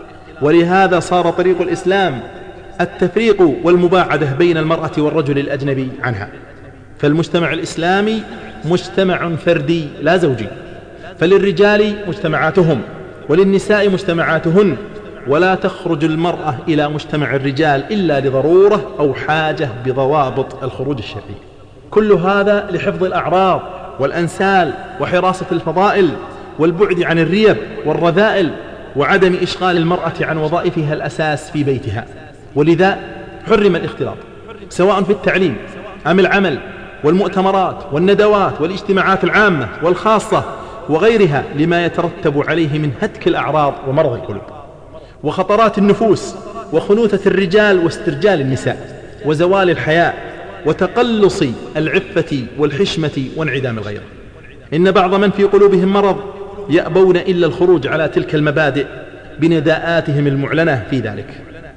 B: ولهذا صار طريق الإسلام التفريق والمباعدة بين المرأة والرجل الأجنبي عنها. فالمجتمع الإسلامي مجتمع فردي لا زوجي، فللرجال مجتمعاتهم وللنساء مجتمعاتهن، ولا تخرج المرأة إلى مجتمع الرجال إلا لضرورة أو حاجة بضوابط الخروج الشرعي. كل هذا لحفظ الأعراض والأنسال وحراسة الفضائل والبعد عن الريب والرذائل وعدم إشغال المرأة عن وظائفها الأساس في بيتها. ولذا حرم الاختلاط سواء في التعليم أم العمل والمؤتمرات والندوات والاجتماعات العامة والخاصة وغيرها، لما يترتب عليه من هتك الأعراض ومرض القلوب وخطرات النفوس وخنوثة الرجال واسترجال النساء وزوال الحياء وتقلص العفة والحشمة وانعدام الغيرة. إن بعض من في قلوبهم مرض يأبون إلا الخروج على تلك المبادئ بنداءاتهم المعلنة في ذلك،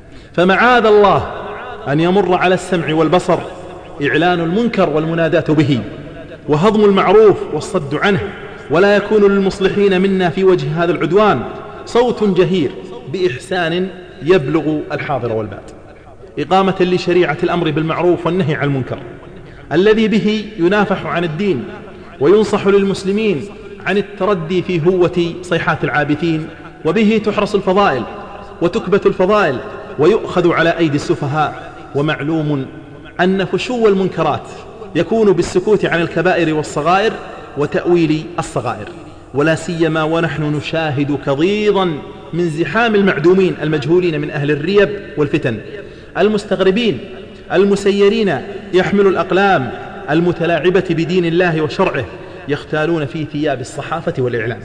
B: فمعاذ الله أن يمر على السمع والبصر إعلان المنكر والمنادات به وهضم المعروف والصد عنه، ولا يكون للمصلحين منا في وجه هذا العدوان صوت جهير بإحسان يبلغ الحاضر والباد، إقامة لشريعة الأمر بالمعروف والنهي عن المنكر الذي به ينافح عن الدين وينصح للمسلمين عن التردي في هوة صيحات العابثين، وبه تحرص الفضائل وتكبت الفضائل ويؤخذ على أيدي السفهاء. ومعلوم أن فشو المنكرات يكون بالسكوت عن الكبائر والصغائر وتأويل الصغائر، ولا سيما ونحن نشاهد كضيضا من زحام المعدومين المجهولين من أهل الريب والفتن المستغربين المسيرين يحمل الأقلام المتلاعبة بدين الله وشرعه، يختالون في ثياب الصحافة والإعلام،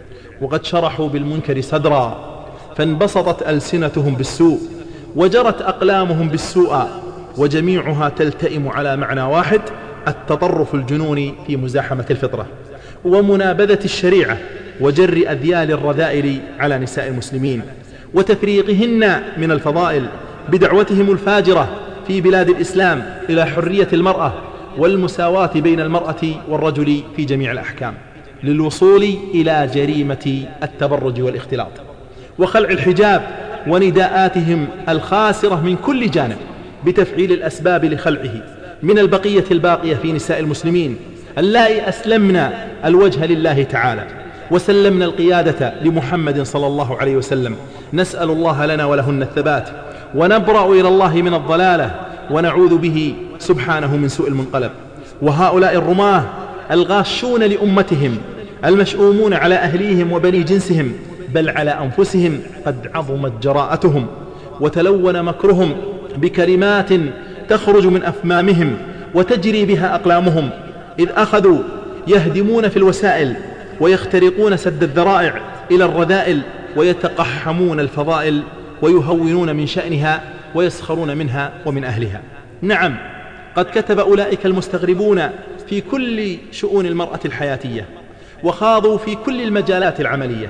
B: وقد شرحوا بالمنكر صدرا فانبسطت ألسنتهم بالسوء وجرت أقلامهم بالسوء، وجميعها تلتئم على معنى واحد: التطرف الجنوني في مزاحمة الفطرة ومنابذة الشريعة وجر أذيال الرذائل على نساء المسلمين وتفريقهن من الفضائل بدعوتهم الفاجرة في بلاد الإسلام إلى حرية المرأة والمساواة بين المرأة والرجل في جميع الأحكام، للوصول إلى جريمة التبرج والاختلاط وخلع الحجاب، ونداءاتهم الخاسرة من كل جانب بتفعيل الأسباب لخلعه من البقية الباقية في نساء المسلمين اللائي أسلمنا الوجه لله تعالى وسلمنا القيادة لمحمد صلى الله عليه وسلم. نسأل الله لنا ولهن الثبات، ونبرأ إلى الله من الضلالة، ونعوذ به سبحانه من سوء المنقلب. وهؤلاء الرماه الغاشون لأمتهم المشؤومون على أهليهم وبني جنسهم بل على أنفسهم قد عظمت جراءتهم وتلون مكرهم بكلمات تخرج من أفمامهم وتجري بها أقلامهم، إذ أخذوا يهدمون في الوسائل ويخترقون سد الذرائع إلى الرذائل ويتقحمون الفضائل ويهونون من شأنها ويسخرون منها ومن أهلها. نعم، قد كتب أولئك المستغربون في كل شؤون المرأة الحياتية وخاضوا في كل المجالات العملية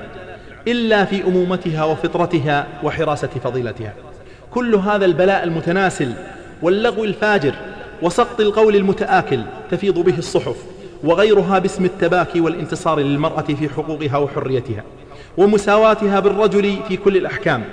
B: إلا في أمومتها وفطرتها وحراسة فضيلتها. كل هذا البلاء المتناسل واللغو الفاجر وسقط القول المتآكل تفيض به الصحف وغيرها باسم التباكي والانتصار للمرأة في حقوقها وحريتها ومساواتها بالرجل في كل الأحكام،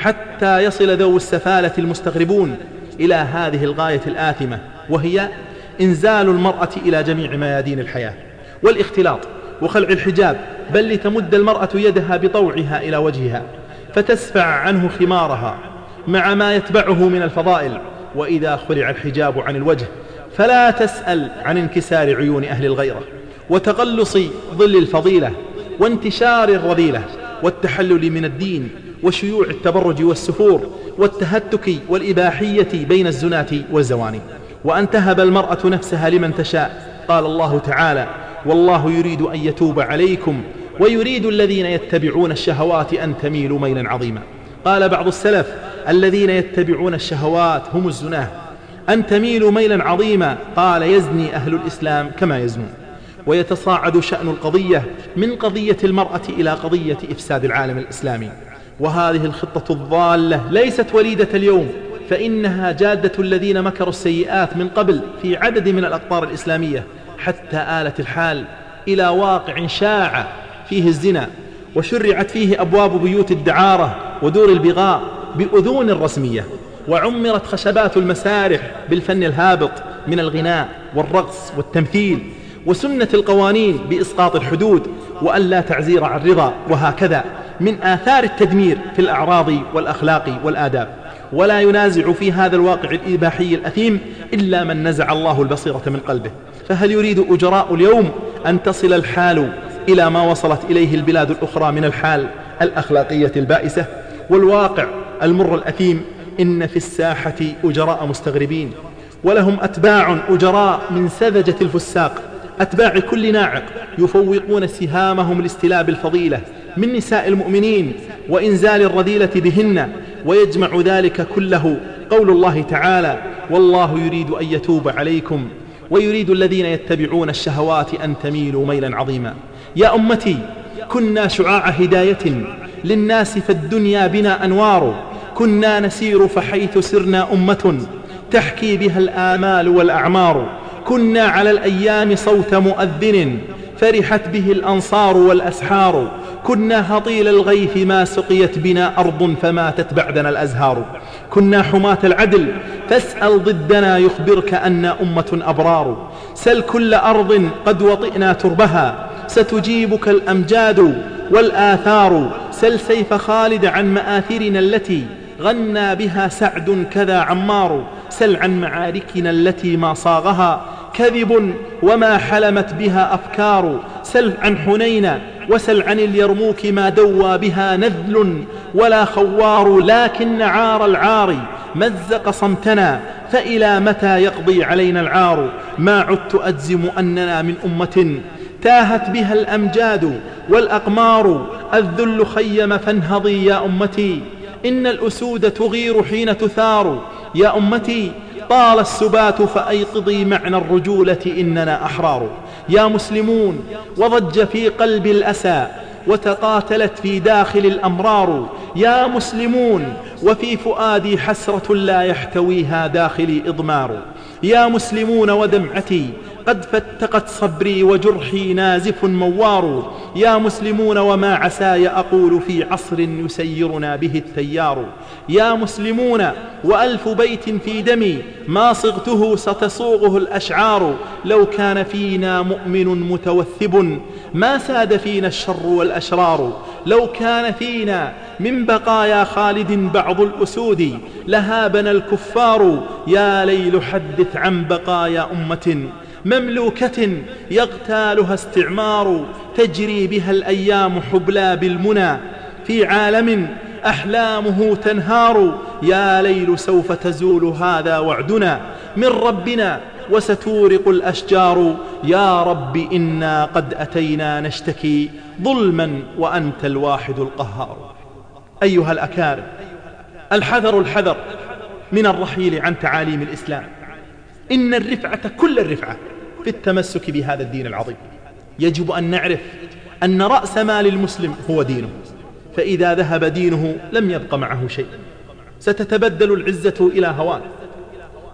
B: حتى يصل ذوي السفالة المستغربون إلى هذه الغاية الآثمة، وهي إنزال المرأة إلى جميع ميادين الحياة والاختلاط وخلع الحجاب، بل لتمد المرأة يدها بطوعها إلى وجهها فتسفع عنه خمارها مع ما يتبعه من الفضائل، وإذا خلع الحجاب عن الوجه فلا تسأل عن انكسار عيون أهل الغيرة وتقلص ظل الفضيلة وانتشار الرذيلة والتحلل من الدين وشيوع التبرج والسفور والتهتك والإباحية بين الزناة والزواني، وأن تهب المرأة نفسها لمن تشاء. قال الله تعالى: والله يريد أن يتوب عليكم ويريد الذين يتبعون الشهوات أن تميلوا ميلا عظيما. قال بعض السلف: الذين يتبعون الشهوات هم الزناه. أن تميلوا ميلا عظيما، قال: يزني أهل الإسلام كما يزنون. ويتصاعد شأن القضية من قضية المرأة إلى قضية إفساد العالم الإسلامي. وهذه الخطة الضالة ليست وليدة اليوم، فإنها جادة الذين مكروا السيئات من قبل في عدد من الأقطار الإسلامية، حتى آلت الحال إلى واقع شاع فيه الزنا، وشرعت فيه أبواب بيوت الدعارة ودور البغاء بأذون رسمية، وعمرت خشبات المسارح بالفن الهابط من الغناء والرقص والتمثيل، وسنة القوانين بإسقاط الحدود وأن لا تعزير عن رضا، وهكذا من آثار التدمير في الأعراض والأخلاق والآداب. ولا ينازع في هذا الواقع الإباحي الأثيم إلا من نزع الله البصيرة من قلبه. فهل يريد أجراء اليوم أن تصل الحال إلى ما وصلت إليه البلاد الأخرى من الحال الأخلاقية البائسة والواقع المر الأثيم؟ إن في الساحة أجراء مستغربين، ولهم أتباع أجراء من سذجة الفساق، أتباع كل ناعق، يفوقون سهامهم لاستلاب الفضيلة من نساء المؤمنين وإنزال الرذيلة بهن، ويجمع ذلك كله قول الله تعالى: والله يريد أن يتوب عليكم ويريد الذين يتبعون الشهوات أن تميلوا ميلا عظيما. يا أمتي، كنا شعاع هداية للناس، فالدنيا بنا أنوار، كنا نسير فحيث سرنا أمة تحكي بها الآمال والأعمار، كنا على الأيام صوت مؤذن فرحت به الأنصار والأسحار، كنا هطيل الغيث ما سقيت بنا أرض فماتت بعدنا الأزهار، كنا حماة العدل فاسأل ضدنا يخبرك أن أمة أبرار، سل كل أرض قد وطئنا تربها ستجيبك الأمجاد والآثار، سل سيف خالد عن مآثرنا التي غنى بها سعد كذا عمار، سل عن معاركنا التي ما صاغها كذب وما حلمت بها أفكار، سل عن حنين وسل عن اليرموك ما دوى بها نذل ولا خوار، لكن عار العار مزق صمتنا فإلى متى يقضي علينا العار، ما عدت أجزم أننا من أمة تاهت بها الأمجاد والأقمار، الذل خيم فانهضي يا أمتي، إن الأسود تغير حين تثار، يا أمتي طال السبات فأيقظي معنى الرجولة إننا أحرار، يا مسلمون وضج في قلب الأسى وتقاتلت في داخل الأمرار، يا مسلمون وفي فؤادي حسرة لا يحتويها داخلي إضمار، يا مسلمون ودمعتي قد فتقت صبري وجرحي نازف موار، يا مسلمون وما عساي أقول في عصر يسيرنا به التيار، يا مسلمون وألف بيت في دمي ما صغته ستصوغه الأشعار، لو كان فينا مؤمن متوثب ما ساد فينا الشر والأشرار، لو كان فينا من بقايا خالد بعض الأسود لهابنا الكفار، يا ليل حدث عن بقايا أمة مملوكة يغتالها استعمار، تجري بها الأيام حبلى بالمنى في عالم أحلامه تنهار، يا ليل سوف تزول هذا وعدنا من ربنا وستورق الأشجار، يا رب إنا قد أتينا نشتكي ظلما وأنت الواحد القهار. أيها الأكارم، الحذر من الرحيل عن تعاليم الإسلام، إن الرفعة كل الرفعة في التمسك بهذا الدين العظيم. يجب أن نعرف أن رأس مال المسلم هو دينه، فإذا ذهب دينه لم يبق معه شيء، ستتبدل العزة إلى هوان،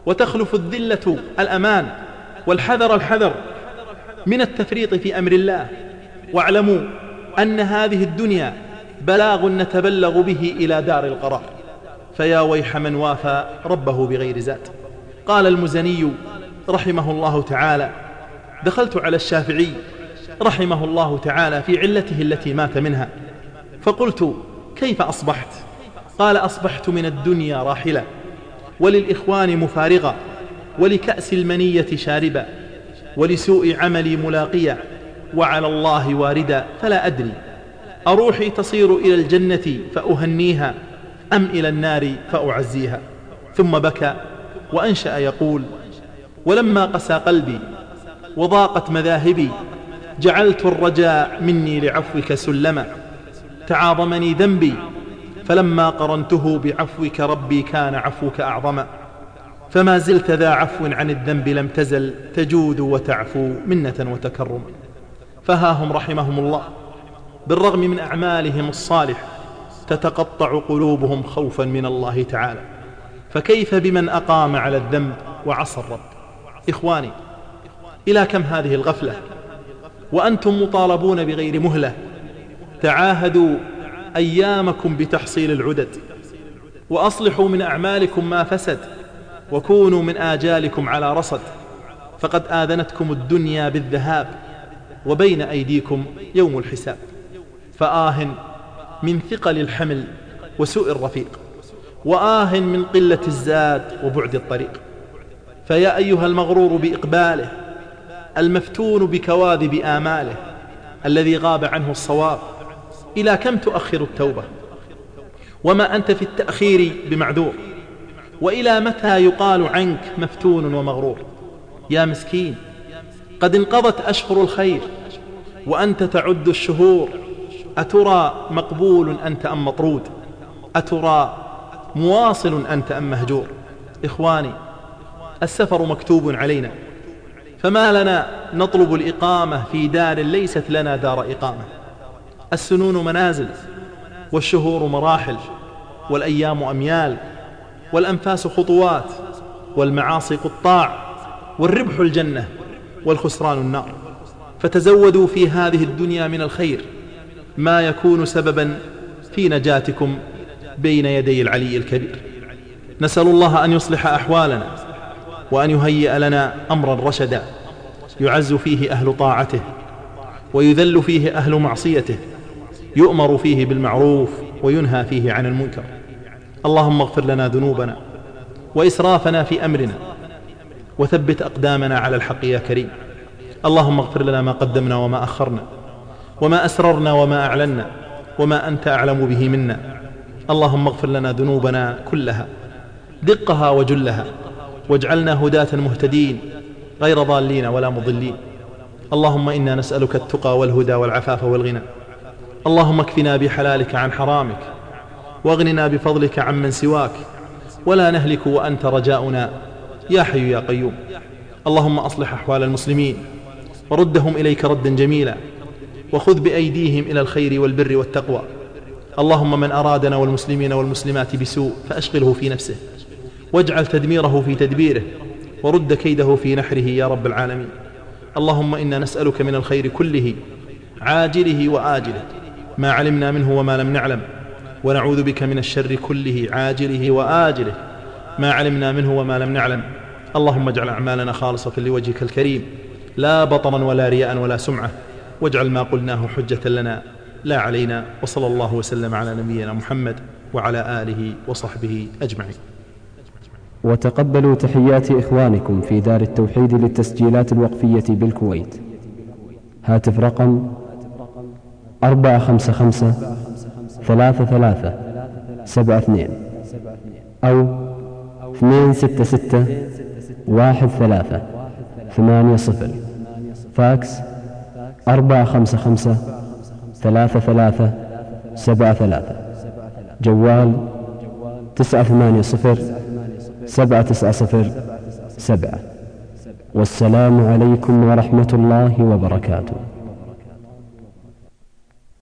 B: وتخلف الذلة الأمان، والحذر الحذر من التفريط في أمر الله. واعلموا أن هذه الدنيا بلاغ نتبلغ به إلى دار القرار، فيا ويح من وافى ربه بغير زاد. قال المزني رحمه الله تعالى: دخلت على الشافعي رحمه الله تعالى في علته التي مات منها، فقلت: كيف أصبحت؟ قال: أصبحت من الدنيا راحلة، وللإخوان مفارغة، ولكأس المنية شاربة، ولسوء عملي ملاقية، وعلى الله واردا، فلا أدري أروحي تصير إلى الجنة فأهنيها أم إلى النار فأعزيها. ثم بكى وأنشأ يقول: ولما قسى قلبي وضاقت مذاهبي، جعلت الرجاء مني لعفوك سلما، تعاظمني ذنبي فلما قرنته بعفوك ربي كان عفوك أعظما، فما زلت ذا عفو عن الذنب لم تزل تجود وتعفو منة وتكرما. فها هم رحمهم الله بالرغم من أعمالهم الصالحة تتقطع قلوبهم خوفا من الله تعالى، فكيف بمن أقام على الذنب وعصى الرب؟ إخواني، إلى كم هذه الغفلة وأنتم مطالبون بغير مهلة؟ تعاهدوا أيامكم بتحصيل العدد، وأصلحوا من أعمالكم ما فسد، وكونوا من آجالكم على رصد، فقد آذنتكم الدنيا بالذهاب، وبين أيديكم يوم الحساب. فآه من ثقل الحمل وسوء الرفيق، وآه من قلة الزاد وبعد الطريق. فيا أيها المغرور بإقباله، المفتون بكواذب آماله، الذي غاب عنه الصواب، إلى كم تؤخر التوبة؟ وما أنت في التأخير بمعذور، وإلى متى يقال عنك مفتون ومغرور؟ يا مسكين، قد انقضت أشهر الخير وأنت تعد الشهور، أترى مقبول أنت أم مطرود؟ أترى مواصل أنت أم مهجور؟ إخواني، السفر مكتوب علينا، فما لنا نطلب الإقامة في دار ليست لنا دار إقامة. السنون منازل، والشهور مراحل، والأيام أميال، والأنفاس خطوات، والمعاصي قطاع، والربح الجنة والخسران النار. فتزودوا في هذه الدنيا من الخير ما يكون سببا في نجاتكم بين يدي العلي الكبير. نسأل الله أن يصلح أحوالنا، وأن يهيئ لنا أمرا رشدا يعز فيه أهل طاعته، ويذل فيه أهل معصيته، يؤمر فيه بالمعروف وينهى فيه عن المنكر. اللهم اغفر لنا ذنوبنا وإسرافنا في أمرنا، وثبت أقدامنا على الحق يا كريم. اللهم اغفر لنا ما قدمنا وما أخرنا، وما أسررنا وما أعلنا، وما أنت أعلم به منا. اللهم اغفر لنا ذنوبنا كلها دقها وجلها، واجعلنا هداة مهتدين غير ضالين ولا مضلين. اللهم إنا نسألك التقى والهدى والعفاف والغنى. اللهم اكفنا بحلالك عن حرامك، واغننا بفضلك عمن سواك، ولا نهلك وأنت رجاؤنا يا حي يا قيوم. اللهم أصلح أحوال المسلمين، وردهم إليك ردا جميلا، وخذ بأيديهم إلى الخير والبر والتقوى. اللهم من أرادنا والمسلمين والمسلمات بسوء فأشغله في نفسه، واجعل تدميره في تدبيره، ورد كيده في نحره يا رب العالمين. اللهم إنا نسألك من الخير كله عاجله وآجله ما علمنا منه وما لم نعلم، ونعوذ بك من الشر كله عاجله وآجله ما علمنا منه وما لم نعلم. اللهم اجعل أعمالنا خالصة لوجهك الكريم، لا بطرا ولا رياء ولا سمعة، واجعل ما قلناه حجة لنا لا علينا. وصلى الله وسلم على نبينا محمد وعلى آله وصحبه أجمعين.
A: وتقبلوا تحيات إخوانكم في دار التوحيد للتسجيلات الوقفية بالكويت. هاتف رقم 455-33-72 أو 266-13-80. فاكس 455-33-73. جوال 980-790-7. والسلام عليكم ورحمة الله وبركاته.